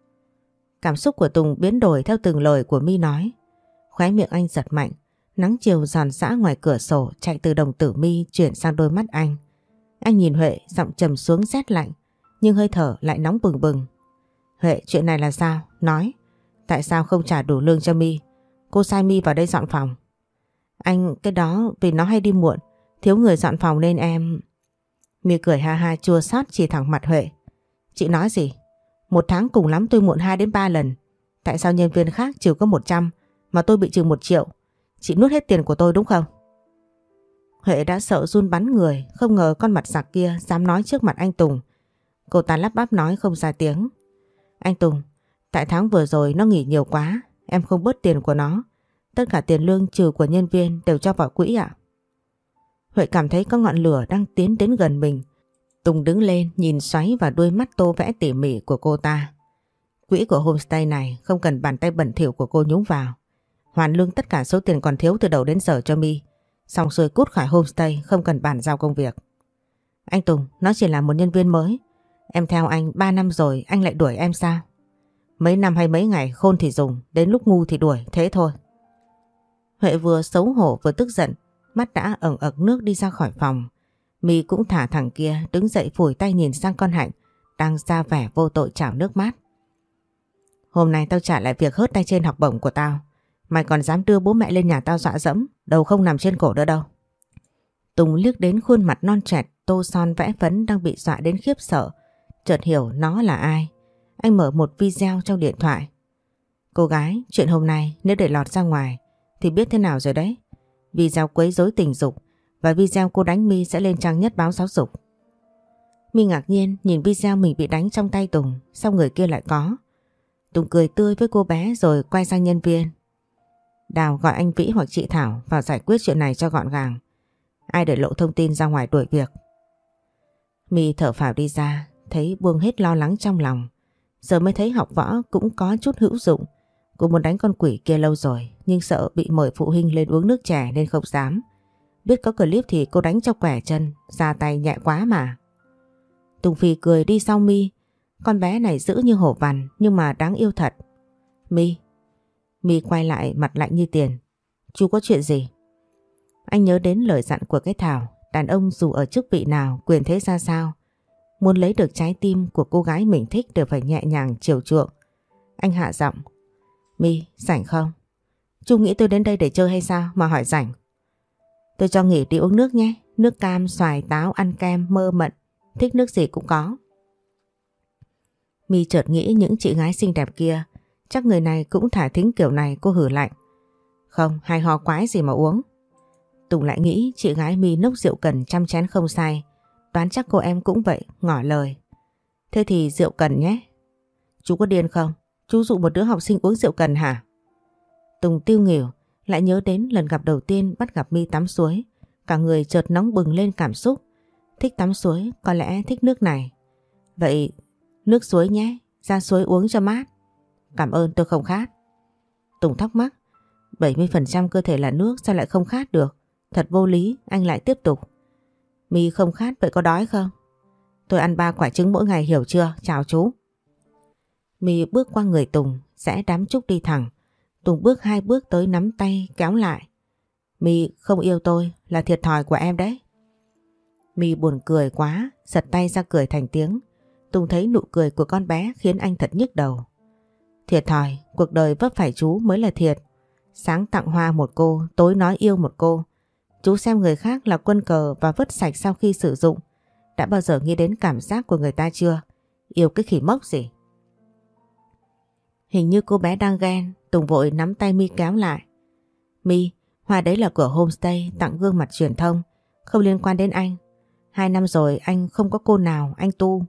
Cảm xúc của Tùng biến đổi theo từng lời của My nói. Khóe miệng anh giật mạnh. Nắng chiều giòn giã ngoài cửa sổ chạy từ đồng tử My chuyển sang đôi mắt anh. Anh nhìn Huệ, giọng trầm xuống rét lạnh, nhưng hơi thở lại nóng bừng bừng. Huệ, chuyện này là sao? Nói. Tại sao không trả đủ lương cho My? Cô sai My vào đây dọn phòng. Anh, cái đó vì nó hay đi muộn, thiếu người dọn phòng nên em... My cười ha ha chua xót chỉ thẳng mặt Huệ. Chị nói gì? Một tháng cùng lắm tôi muộn hai đến ba lần. Tại sao nhân viên khác trừ có một trăm mà tôi bị trừ một triệu? Chị nuốt hết tiền của tôi đúng không? Huệ đã sợ run bắn người, không ngờ con mặt giặc kia dám nói trước mặt anh Tùng. Cô ta lắp bắp nói không ra tiếng. Anh Tùng, tại tháng vừa rồi nó nghỉ nhiều quá, em không bớt tiền của nó. Tất cả tiền lương trừ của nhân viên đều cho vào quỹ ạ. Huệ cảm thấy có ngọn lửa đang tiến đến gần mình. Tùng đứng lên nhìn xoáy vào đôi mắt tô vẽ tỉ mỉ của cô ta. Quỹ của homestay này không cần bàn tay bẩn thỉu của cô nhúng vào. Hoàn lương tất cả số tiền còn thiếu từ đầu đến giờ cho My. Xong xuôi cút khỏi homestay, không cần bàn giao công việc. Anh Tùng, nó chỉ là một nhân viên mới. Em theo anh ba năm rồi, anh lại đuổi em sao? Mấy năm hay mấy ngày khôn thì dùng, đến lúc ngu thì đuổi, thế thôi. Huệ vừa xấu hổ vừa tức giận, mắt đã ẩn ẩn nước đi ra khỏi phòng. My cũng thả thằng kia đứng dậy phủi tay nhìn sang con Hạnh đang ra vẻ vô tội trào nước mắt. Hôm nay tao trả lại việc hớt tay trên học bổng của tao. Mày còn dám đưa bố mẹ lên nhà tao dọa dẫm, đầu không nằm trên cổ nữa đâu. Tùng liếc đến khuôn mặt non trẻ tô son vẽ phấn đang bị dọa đến khiếp sợ, chợt hiểu nó là ai. Anh mở một video trong điện thoại. Cô gái, chuyện hôm nay nếu để lọt ra ngoài thì biết thế nào rồi đấy. Video quấy rối tình dục và video cô đánh My sẽ lên trang nhất báo giáo dục. My ngạc nhiên nhìn video mình bị đánh trong tay Tùng, sao người kia lại có. Tùng cười tươi với cô bé rồi quay sang nhân viên. Đào gọi anh Vĩ hoặc chị Thảo vào giải quyết chuyện này cho gọn gàng. Ai để lộ thông tin ra ngoài đuổi việc. My thở phào đi ra, thấy buông hết lo lắng trong lòng. Giờ mới thấy học võ cũng có chút hữu dụng. Cô muốn đánh con quỷ kia lâu rồi, nhưng sợ bị mời phụ huynh lên uống nước chè nên không dám. Biết có clip thì cô đánh cho quẻ chân, ra tay nhẹ quá mà. Tùng Phi cười đi sau My. Con bé này dữ như hổ vằn nhưng mà đáng yêu thật. My. My quay lại mặt lạnh như tiền. Chú có chuyện gì? Anh nhớ đến lời dặn của cái Thảo. Đàn ông dù ở chức vị nào, quyền thế ra sao, muốn lấy được trái tim của cô gái mình thích đều phải nhẹ nhàng chiều chuộng. Anh hạ giọng. My, rảnh không? Chú nghĩ tôi đến đây để chơi hay sao mà hỏi rảnh? Tôi cho nghỉ đi uống nước nhé. Nước cam, xoài, táo, ăn kem, mơ mận. Thích nước gì cũng có. My chợt nghĩ những chị gái xinh đẹp kia, chắc người này cũng thả thính kiểu này. Cô hử lạnh. Không, hay ho quái gì mà uống. Tùng lại nghĩ chị gái My nốc rượu cần trăm chén không sai. Đoán chắc cô em cũng vậy, ngỏ lời. Thế thì rượu cần nhé. Chú có điên không? Chú dụ một đứa học sinh uống rượu cần hả? Tùng tiêu nghỉu, lại nhớ đến lần gặp đầu tiên bắt gặp My tắm suối. Cả người chợt nóng bừng lên cảm xúc. Thích tắm suối, có lẽ thích nước này. Vậy nước suối nhé, ra suối uống cho mát. Cảm ơn, tôi không khát. Tùng thắc mắc, bảy mươi phần trăm cơ thể là nước sao lại không khát được? Thật vô lý, anh lại tiếp tục. My không khát vậy có đói không? Tôi ăn ba quả trứng mỗi ngày hiểu chưa? Chào chú. My bước qua người Tùng, rẽ đám trúc đi thẳng. Tùng bước hai bước tới nắm tay kéo lại. My không yêu tôi là thiệt thòi của em đấy. My buồn cười quá, giật tay ra cười thành tiếng. Tùng thấy nụ cười của con bé khiến anh thật nhức đầu. Thiệt thòi, cuộc đời vấp phải chú mới là thiệt. Sáng tặng hoa một cô, tối nói yêu một cô. Chú xem người khác là quân cờ và vứt sạch sau khi sử dụng. Đã bao giờ nghĩ đến cảm giác của người ta chưa? Yêu cái khỉ mốc gì? Hình như cô bé đang ghen, Tùng vội nắm tay My kéo lại. My, hoa đấy là của homestay tặng gương mặt truyền thông, không liên quan đến anh. Hai năm rồi anh không có cô nào, anh tu.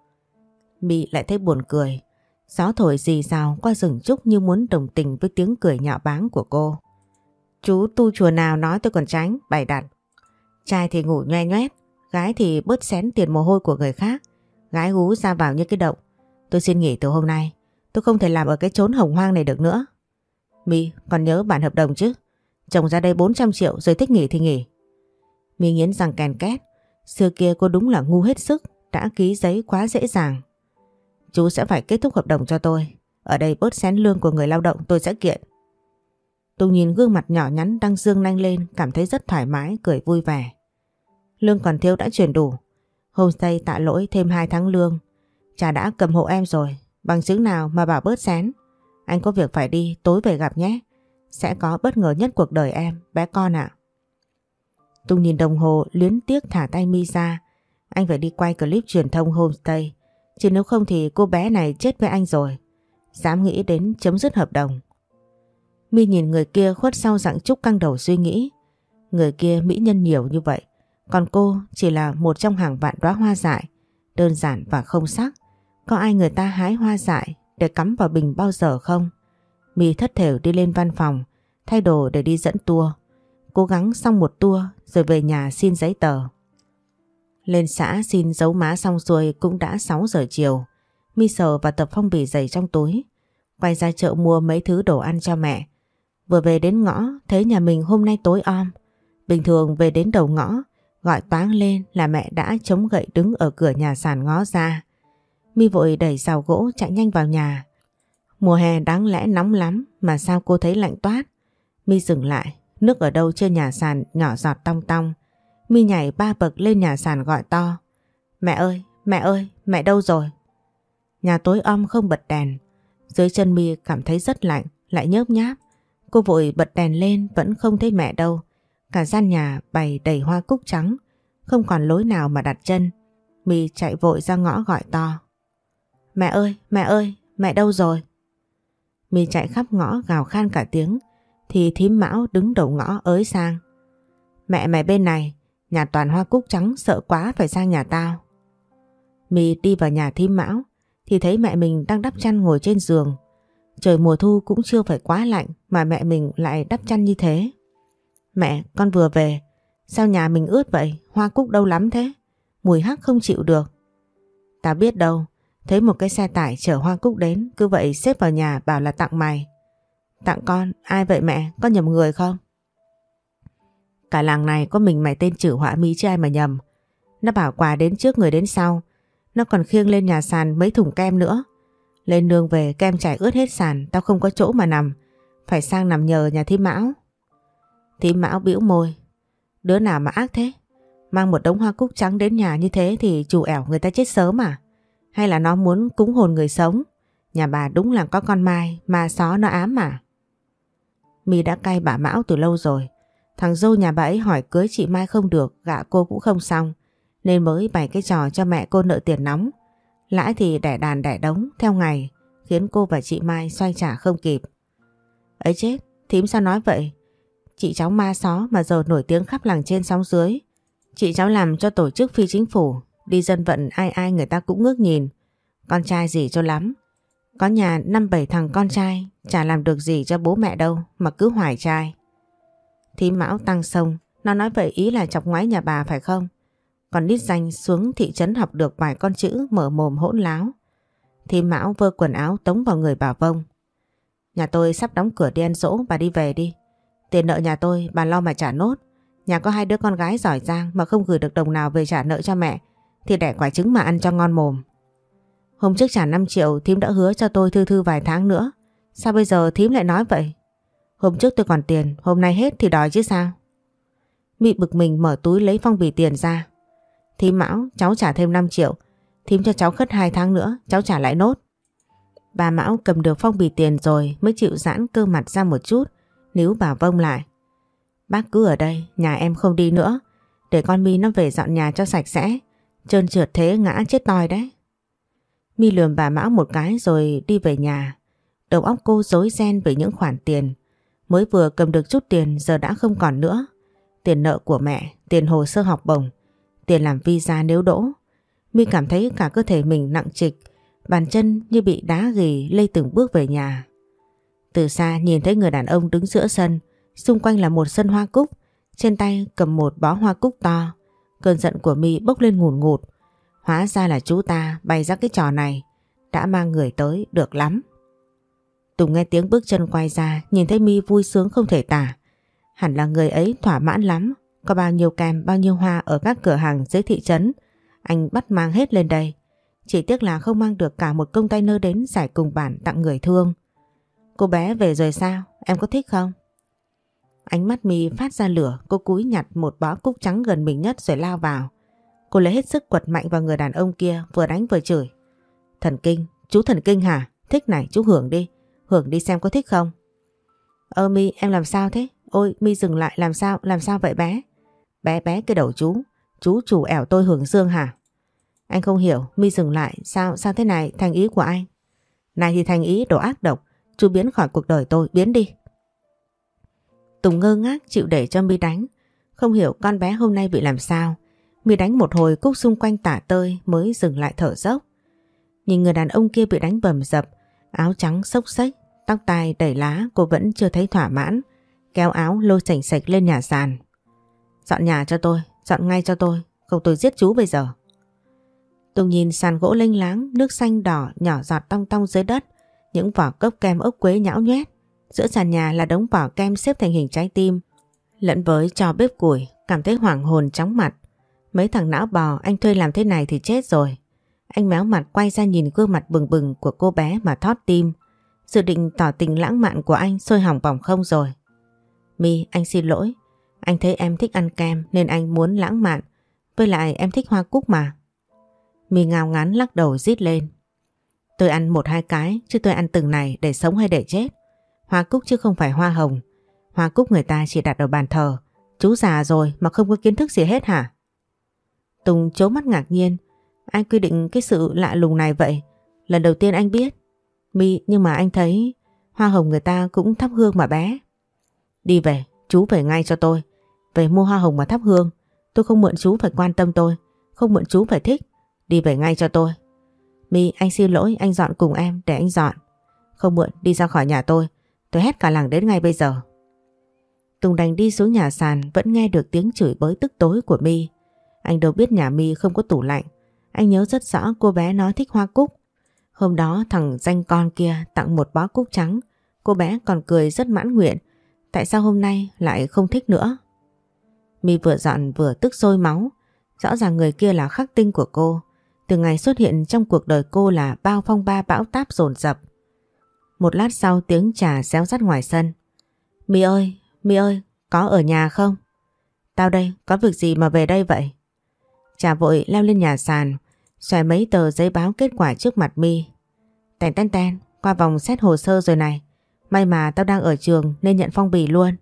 My lại thấy buồn cười. Gió thổi rì rào qua rừng trúc như muốn đồng tình với tiếng cười nhạo báng của cô. Chú tu chùa nào nói tôi còn tránh, bày đặt. Trai thì ngủ nhoe nhoét, gái thì bớt xén tiền mồ hôi của người khác. Gái gú ra vào như cái động. Tôi xin nghỉ từ hôm nay. Tôi không thể làm ở cái chốn hồng hoang này được nữa. My, còn nhớ bản hợp đồng chứ? Chồng ra đây bốn trăm triệu rồi thích nghỉ thì nghỉ. My nghiến răng kèn két. Xưa kia cô đúng là ngu hết sức, đã ký giấy quá dễ dàng. Chú sẽ phải kết thúc hợp đồng cho tôi. Ở đây bớt xén lương của người lao động tôi sẽ kiện. Tùng nhìn gương mặt nhỏ nhắn đang dương nanh lên, cảm thấy rất thoải mái, cười vui vẻ. Lương còn thiếu đã chuyển đủ. Homestay tạ lỗi thêm hai tháng lương. Chả đã cầm hộ em rồi. Bằng chứng nào mà bảo bớt xén. Anh có việc phải đi, tối về gặp nhé. Sẽ có bất ngờ nhất cuộc đời em, bé con ạ. Tùng nhìn đồng hồ luyến tiếc thả tay My ra. Anh phải đi quay clip truyền thông homestay. Chứ nếu không thì cô bé này chết với anh rồi. Dám nghĩ đến chấm dứt hợp đồng. My nhìn người kia khuất sau dặng trúc căng đầu suy nghĩ. Người kia mỹ nhân nhiều như vậy. Còn cô chỉ là một trong hàng vạn đóa hoa dại. Đơn giản và không sắc. Có ai người ta hái hoa dại để cắm vào bình bao giờ không? My thất thểu đi lên văn phòng, thay đồ để đi dẫn tour. Cố gắng xong một tour rồi về nhà xin giấy tờ. Lên xã xin dấu má xong xuôi cũng đã sáu giờ chiều. My sờ và tập phong bì giày trong túi. Quay ra chợ mua mấy thứ đồ ăn cho mẹ. Vừa về đến ngõ thấy nhà mình hôm nay tối om. Bình thường về đến đầu ngõ gọi toáng lên là mẹ đã chống gậy đứng ở cửa nhà sàn ngó ra. My vội đẩy rào gỗ chạy nhanh vào nhà. Mùa hè đáng lẽ nóng lắm mà sao cô thấy lạnh toát. My dừng lại, nước ở đâu trên nhà sàn nhỏ giọt tong tong. My nhảy ba bậc lên nhà sàn gọi to. Mẹ ơi, mẹ ơi, mẹ đâu rồi? Nhà tối om không bật đèn. Dưới chân My cảm thấy rất lạnh, lại nhớp nháp. Cô vội bật đèn lên vẫn không thấy mẹ đâu. Cả gian nhà bày đầy hoa cúc trắng, không còn lối nào mà đặt chân. My chạy vội ra ngõ gọi to. Mẹ ơi, mẹ ơi, mẹ đâu rồi? My chạy khắp ngõ gào khan cả tiếng, thì thím Mão đứng đầu ngõ ới sang. Mẹ mày bên này, nhà toàn hoa cúc trắng sợ quá phải sang nhà tao. My đi vào nhà thím Mão, thì thấy mẹ mình đang đắp chăn ngồi trên giường. Trời mùa thu cũng chưa phải quá lạnh mà mẹ mình lại đắp chăn như thế. Mẹ, con vừa về, sao nhà mình ướt vậy, hoa cúc đâu lắm thế? Mùi hắc không chịu được. Tao biết đâu, thấy một cái xe tải chở hoa cúc đến, cứ vậy xếp vào nhà bảo là tặng mày. Tặng con, ai vậy mẹ, có nhầm người không? Cả làng này có mình mày tên chữ họa mi chứ ai mà nhầm. Nó bảo quà đến trước người đến sau. Nó còn khiêng lên nhà sàn mấy thùng kem nữa. Lên nương về kem chảy ướt hết sàn, tao không có chỗ mà nằm. Phải sang nằm nhờ nhà thím Mão. Thím Mão bĩu môi. Đứa nào mà ác thế? Mang một đống hoa cúc trắng đến nhà như thế thì chủ ẻo người ta chết sớm à? Hay là nó muốn cúng hồn người sống? Nhà bà đúng là có con mai, ma xó nó ám mà. My đã cay bà Mão từ lâu rồi. Thằng dâu nhà bà ấy hỏi cưới chị Mai không được, gạ cô cũng không xong. Nên mới bày cái trò cho mẹ cô nợ tiền nóng. Lãi thì đẻ đàn đẻ đống theo ngày, khiến cô và chị Mai xoay trả không kịp. Ấy chết, thím sao nói vậy? Chị cháu ma xó mà giờ nổi tiếng khắp làng trên sóng dưới. Chị cháu làm cho tổ chức phi chính phủ, đi dân vận ai ai người ta cũng ngước nhìn. Con trai gì cho lắm. Có nhà năm bảy thằng con trai, chả làm được gì cho bố mẹ đâu mà cứ hoài trai. Thím Mão tăng sông, nó nói vậy ý là chọc ngoáy nhà bà phải không? Còn đít danh xuống thị trấn học được vài con chữ mở mồm hỗn láo. Thím Mão vơ quần áo tống vào người bà Vông. Nhà tôi sắp đóng cửa đi ăn dỗ, bà đi về đi. Tiền nợ nhà tôi bà lo mà trả nốt. Nhà có hai đứa con gái giỏi giang mà không gửi được đồng nào về trả nợ cho mẹ thì đẻ quả trứng mà ăn cho ngon mồm. Hôm trước trả năm triệu thím đã hứa cho tôi thư thư vài tháng nữa. Sao bây giờ thím lại nói vậy? Hôm trước tôi còn tiền, hôm nay hết thì đòi chứ sao? My bực mình mở túi lấy phong bì tiền ra. Thím Mão, cháu trả thêm năm triệu. Thím cho cháu khất hai tháng nữa, cháu trả lại nốt. Bà Mão cầm được phong bì tiền rồi mới chịu giãn cơ mặt ra một chút, níu bà Vông lại. Bác cứ ở đây, nhà em không đi nữa. Để con My nó về dọn nhà cho sạch sẽ. Trơn trượt thế ngã chết toi đấy. My lườm bà Mão một cái rồi đi về nhà. Đầu óc cô rối ren về những khoản tiền. Mới vừa cầm được chút tiền giờ đã không còn nữa. Tiền nợ của mẹ, tiền hồ sơ học bổng, tiền làm visa nếu đỗ. My cảm thấy cả cơ thể mình nặng trịch, bàn chân như bị đá ghì lê từng bước về nhà. Từ xa nhìn thấy người đàn ông đứng giữa sân, xung quanh là một sân hoa cúc, trên tay cầm một bó hoa cúc to. Cơn giận của My bốc lên ngùn ngụt. Hóa ra là chú ta bày ra cái trò này, đã mang người tới được lắm. Tùng nghe tiếng bước chân quay ra, nhìn thấy My vui sướng không thể tả. Hẳn là người ấy thỏa mãn lắm, có bao nhiêu kem, bao nhiêu hoa ở các cửa hàng dưới thị trấn, anh bắt mang hết lên đây. Chỉ tiếc là không mang được cả một container đến giải cùng bản tặng người thương. Cô bé về rồi sao? Em có thích không? Ánh mắt My phát ra lửa, cô cúi nhặt một bó cúc trắng gần mình nhất rồi lao vào. Cô lấy hết sức quật mạnh vào người đàn ông kia, vừa đánh vừa chửi. Thần kinh, chú thần kinh hả? Thích này, chú hưởng đi, hưởng đi xem có thích không? Ơ My, em làm sao thế? Ôi My dừng lại, làm sao, làm sao vậy bé? Bé bé cái đầu chú, chú chủ ẻo tôi hưởng dương hả? Anh không hiểu, My dừng lại, sao, sao thế này, thành ý của anh? Này thì thành ý đồ ác độc, chú biến khỏi cuộc đời tôi, biến đi. Tùng ngơ ngác chịu để cho My đánh, không hiểu con bé hôm nay bị làm sao. My đánh một hồi cúc xung quanh tả tơi mới dừng lại thở dốc. Nhìn người đàn ông kia bị đánh bầm dập, áo trắng xốc xếch, tóc tai đẩy lá, cô vẫn chưa thấy thỏa mãn, kéo áo lôi sành sạch lên nhà sàn. Dọn nhà cho tôi, dọn ngay cho tôi, không tôi giết chú bây giờ. Tùng nhìn sàn gỗ lênh láng, nước xanh đỏ nhỏ giọt tong tong dưới đất, những vỏ cốc kem ốc quế nhão nhoét. Giữa sàn nhà là đống vỏ kem xếp thành hình trái tim, lẫn với tro bếp củi, cảm thấy hoảng hồn chóng mặt. Mấy thằng não bò anh thuê làm thế này thì chết rồi. Anh méo mặt quay ra nhìn gương mặt bừng bừng của cô bé mà thót tim. Dự định tỏ tình lãng mạn của anh sôi hỏng bỏng không rồi. My, anh xin lỗi. Anh thấy em thích ăn kem nên anh muốn lãng mạn. Với lại em thích hoa cúc mà. My ngao ngán lắc đầu rít lên. Tôi ăn một hai cái chứ tôi ăn từng này để sống hay để chết. Hoa cúc chứ không phải hoa hồng. Hoa cúc người ta chỉ đặt ở bàn thờ. Chú già rồi mà không có kiến thức gì hết hả? Tùng trố mắt ngạc nhiên. Anh quy định cái sự lạ lùng này vậy? Lần đầu tiên anh biết. My, nhưng mà anh thấy hoa hồng người ta cũng thắp hương mà bé. Đi về, chú về ngay cho tôi. Về mua hoa hồng mà thắp hương. Tôi không mượn chú phải quan tâm tôi. Không mượn chú phải thích. Đi về ngay cho tôi. My, anh xin lỗi, anh dọn cùng em để anh dọn. Không mượn, đi ra khỏi nhà tôi. Tôi hét cả làng đến ngay bây giờ. Tùng đành đi xuống nhà sàn, vẫn nghe được tiếng chửi bới tức tối của My. Anh đâu biết nhà My không có tủ lạnh. Anh nhớ rất rõ cô bé nói thích hoa cúc. Hôm đó thằng danh con kia tặng một bó cúc trắng. Cô bé còn cười rất mãn nguyện. Tại sao hôm nay lại không thích nữa? My vừa dọn vừa tức sôi máu. Rõ ràng người kia là khắc tinh của cô. Từ ngày xuất hiện trong cuộc đời cô là bao phong ba bão táp dồn dập. Một lát sau tiếng trà réo rắt ngoài sân. My ơi, My ơi, có ở nhà không? Tao đây, có việc gì mà về đây vậy? Trà vội leo lên nhà sàn, xòe mấy tờ giấy báo kết quả trước mặt My. Tèn ten ten, qua vòng xét hồ sơ rồi này. May mà tao đang ở trường nên nhận phong bì luôn.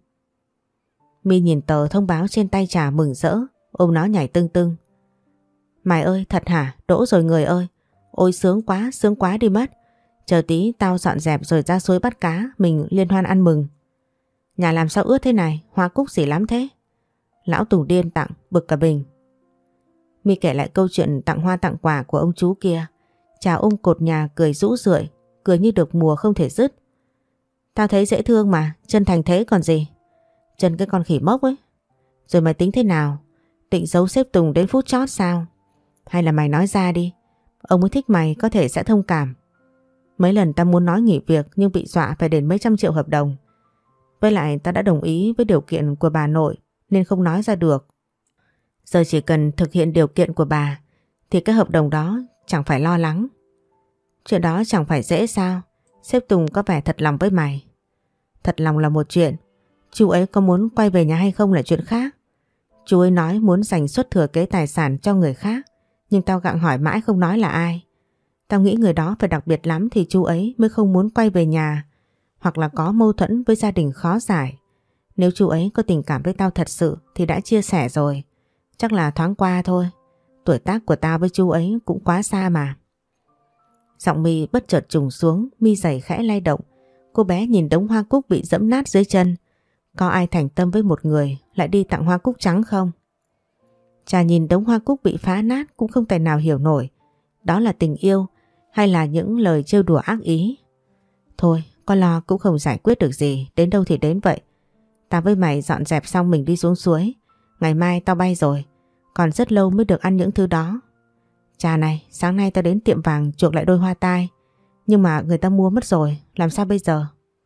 My nhìn tờ thông báo trên tay Trà mừng rỡ, ôm nó nhảy tưng tưng. Mày ơi, thật hả? Đỗ rồi người ơi. Ôi sướng quá, sướng quá đi mất. Chờ tí tao dọn dẹp rồi ra suối bắt cá, mình liên hoan ăn mừng. Nhà làm sao ướt thế này, hoa cúc gì lắm thế? Lão Tùng điên tặng, bực cả bình. My kể lại câu chuyện tặng hoa tặng quà của ông chú kia. Trà ôm cột nhà cười rũ rượi, cười như được mùa không thể dứt. Tao thấy dễ thương mà, chân thành thế còn gì. Chân cái con khỉ mốc ấy. Rồi mày tính thế nào? Định giấu xếp Tùng đến phút chót sao? Hay là mày nói ra đi, ông ấy thích mày có thể sẽ thông cảm. Mấy lần tao muốn nói nghỉ việc nhưng bị dọa phải đền mấy trăm triệu hợp đồng. Với lại tao đã đồng ý với điều kiện của bà nội nên không nói ra được. Giờ chỉ cần thực hiện điều kiện của bà thì cái hợp đồng đó chẳng phải lo lắng. Chuyện đó chẳng phải dễ sao? Sếp Tùng có vẻ thật lòng với mày. Thật lòng là một chuyện, chú ấy có muốn quay về nhà hay không là chuyện khác. Chú ấy nói muốn dành suất thừa kế tài sản cho người khác, nhưng tao gặng hỏi mãi không nói là ai. Tao nghĩ người đó phải đặc biệt lắm thì chú ấy mới không muốn quay về nhà, hoặc là có mâu thuẫn với gia đình khó giải. Nếu chú ấy có tình cảm với tao thật sự thì đã chia sẻ rồi. Chắc là thoáng qua thôi. Tuổi tác của tao với chú ấy cũng quá xa mà. Giọng My bất chợt trùng xuống, mi giày khẽ lay động. Cô bé nhìn đống hoa cúc bị dẫm nát dưới chân. Có ai thành tâm với một người lại đi tặng hoa cúc trắng không? Chả nhìn đống hoa cúc bị phá nát cũng không thể nào hiểu nổi. Đó là tình yêu hay là những lời trêu đùa ác ý? Thôi, có lo cũng không giải quyết được gì, đến đâu thì đến vậy. Tao với mày dọn dẹp xong mình đi xuống suối. Ngày mai tao bay rồi, còn rất lâu mới được ăn những thứ đó. Chà này, sáng nay tao đến tiệm vàng chuộc lại đôi hoa tai, nhưng mà người ta mua mất rồi, làm sao bây giờ?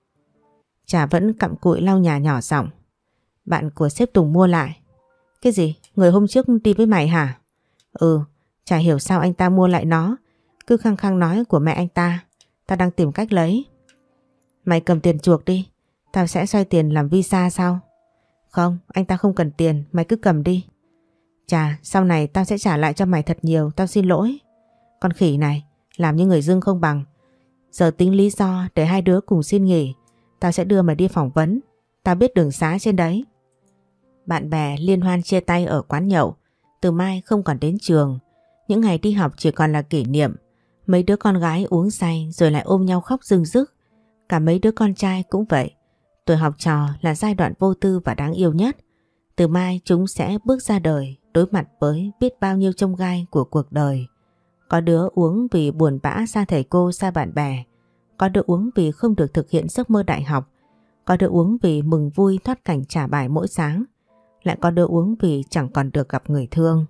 Chà vẫn cặm cụi lau nhà nhỏ giọng. Bạn của sếp Tùng mua lại. Cái gì? Người hôm trước đi với mày hả? Ừ, chả hiểu sao anh ta mua lại nó, cứ khăng khăng nói của mẹ anh ta. Tao đang tìm cách lấy. Mày cầm tiền chuộc đi, tao sẽ xoay tiền làm visa sau. Không, anh ta không cần tiền, mày cứ cầm đi. Chà, sau này tao sẽ trả lại cho mày thật nhiều, tao xin lỗi. Con khỉ này, làm như người dưng không bằng. Giờ tính lý do để hai đứa cùng xin nghỉ, tao sẽ đưa mày đi phỏng vấn. Tao biết đường xá trên đấy. Bạn bè liên hoan chia tay ở quán nhậu. Từ mai không còn đến trường. Những ngày đi học chỉ còn là kỷ niệm. Mấy đứa con gái uống say rồi lại ôm nhau khóc rưng rức. Cả mấy đứa con trai cũng vậy. Tuổi học trò là giai đoạn vô tư và đáng yêu nhất. Từ mai chúng sẽ bước ra đời, đối mặt với biết bao nhiêu chông gai của cuộc đời. Có đứa uống vì buồn bã xa thầy cô, xa bạn bè. Có đứa uống vì không được thực hiện giấc mơ đại học. Có đứa uống vì mừng vui thoát cảnh trả bài mỗi sáng. Lại có đứa uống vì chẳng còn được gặp người thương.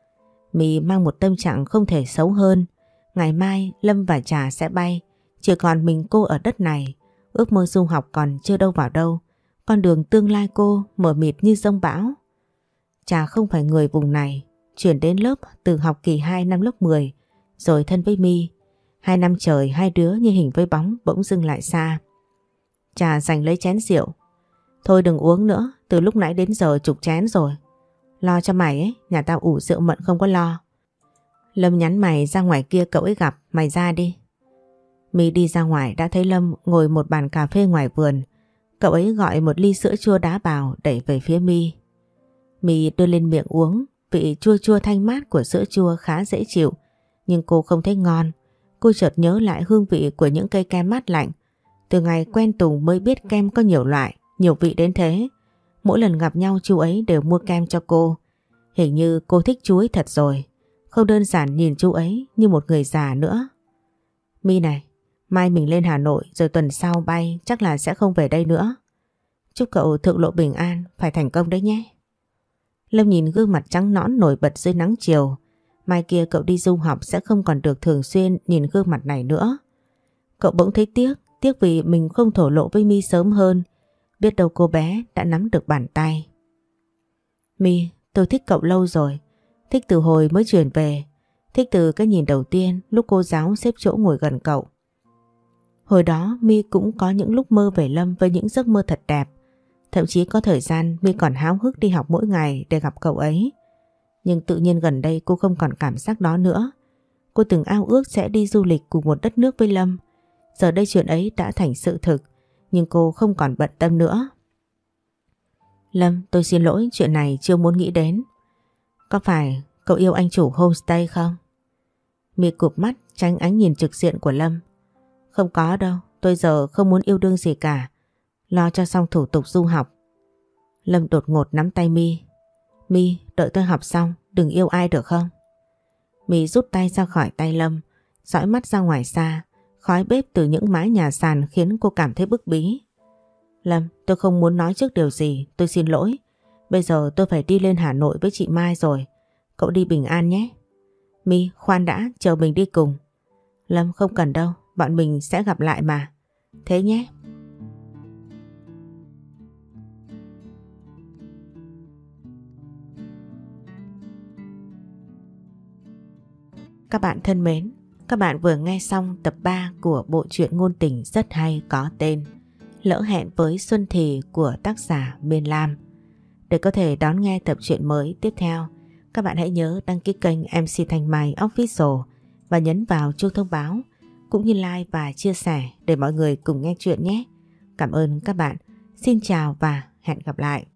My mang một tâm trạng không thể xấu hơn. Ngày mai Lâm và Trà sẽ bay. Chỉ còn mình cô ở đất này. Ước mơ du học còn chưa đâu vào đâu. Con đường tương lai cô mờ mịt như giông bão. Trà không phải người vùng này. Chuyển đến lớp từ học kỳ hai năm lớp mười. Rồi thân với My. Hai năm trời hai đứa như hình với bóng bỗng dưng lại xa. Trà giành lấy chén rượu. Thôi đừng uống nữa, từ lúc nãy đến giờ chục chén rồi. Lo cho mày ấy, nhà tao ủ rượu mận không có lo. Lâm nhắn mày ra ngoài kia cậu ấy gặp, mày ra đi. My đi ra ngoài đã thấy Lâm ngồi một bàn cà phê ngoài vườn. Cậu ấy gọi một ly sữa chua đá bào đẩy về phía My. My đưa lên miệng uống, vị chua chua thanh mát của sữa chua khá dễ chịu. Nhưng cô không thấy ngon. Cô chợt nhớ lại hương vị của những cây kem mát lạnh. Từ ngày quen Tùng mới biết kem có nhiều loại, nhiều vị đến thế. Mỗi lần gặp nhau chú ấy đều mua kem cho cô. Hình như cô thích chú ấy thật rồi. Không đơn giản nhìn chú ấy như một người già nữa. My này, mai mình lên Hà Nội rồi tuần sau bay, chắc là sẽ không về đây nữa. Chúc cậu thượng lộ bình an, phải thành công đấy nhé. Lâm nhìn gương mặt trắng nõn nổi bật dưới nắng chiều. Mai kia cậu đi du học sẽ không còn được thường xuyên nhìn gương mặt này nữa. Cậu bỗng thấy tiếc, tiếc vì mình không thổ lộ với My sớm hơn. Biết đâu cô bé đã nắm được bàn tay. My, tôi thích cậu lâu rồi. Thích từ hồi mới chuyển về. Thích từ cái nhìn đầu tiên lúc cô giáo xếp chỗ ngồi gần cậu. Hồi đó My cũng có những lúc mơ về Lâm với những giấc mơ thật đẹp. Thậm chí có thời gian My còn háo hức đi học mỗi ngày để gặp cậu ấy. Nhưng tự nhiên gần đây cô không còn cảm giác đó nữa. Cô từng ao ước sẽ đi du lịch cùng một đất nước với Lâm. Giờ đây chuyện ấy đã thành sự thực. Nhưng cô không còn bận tâm nữa. Lâm, tôi xin lỗi, chuyện này chưa muốn nghĩ đến. Có phải cậu yêu anh chủ homestay không? My cụp mắt tránh ánh nhìn trực diện của Lâm. Không có đâu, tôi giờ không muốn yêu đương gì cả. Lo cho xong thủ tục du học. Lâm đột ngột nắm tay My. My, đợi tôi học xong, đừng yêu ai được không? My rút tay ra khỏi tay Lâm, dõi mắt ra ngoài xa. Khói bếp từ những mái nhà sàn khiến cô cảm thấy bức bí. Lâm, tôi không muốn nói trước điều gì, tôi xin lỗi. Bây giờ tôi phải đi lên Hà Nội với chị Mai rồi. Cậu đi bình an nhé. My, khoan đã, chờ mình đi cùng. Lâm, không cần đâu, bọn mình sẽ gặp lại mà. Thế nhé. Các bạn thân mến, các bạn vừa nghe xong tập ba của bộ truyện ngôn tình rất hay có tên Lỡ hẹn với Xuân Thì của tác giả Miên Lam. Để có thể đón nghe tập truyện mới tiếp theo, các bạn hãy nhớ đăng ký kênh em xê Thanh Mai Official và nhấn vào chuông thông báo cũng như like và chia sẻ để mọi người cùng nghe chuyện nhé. Cảm ơn các bạn. Xin chào và hẹn gặp lại.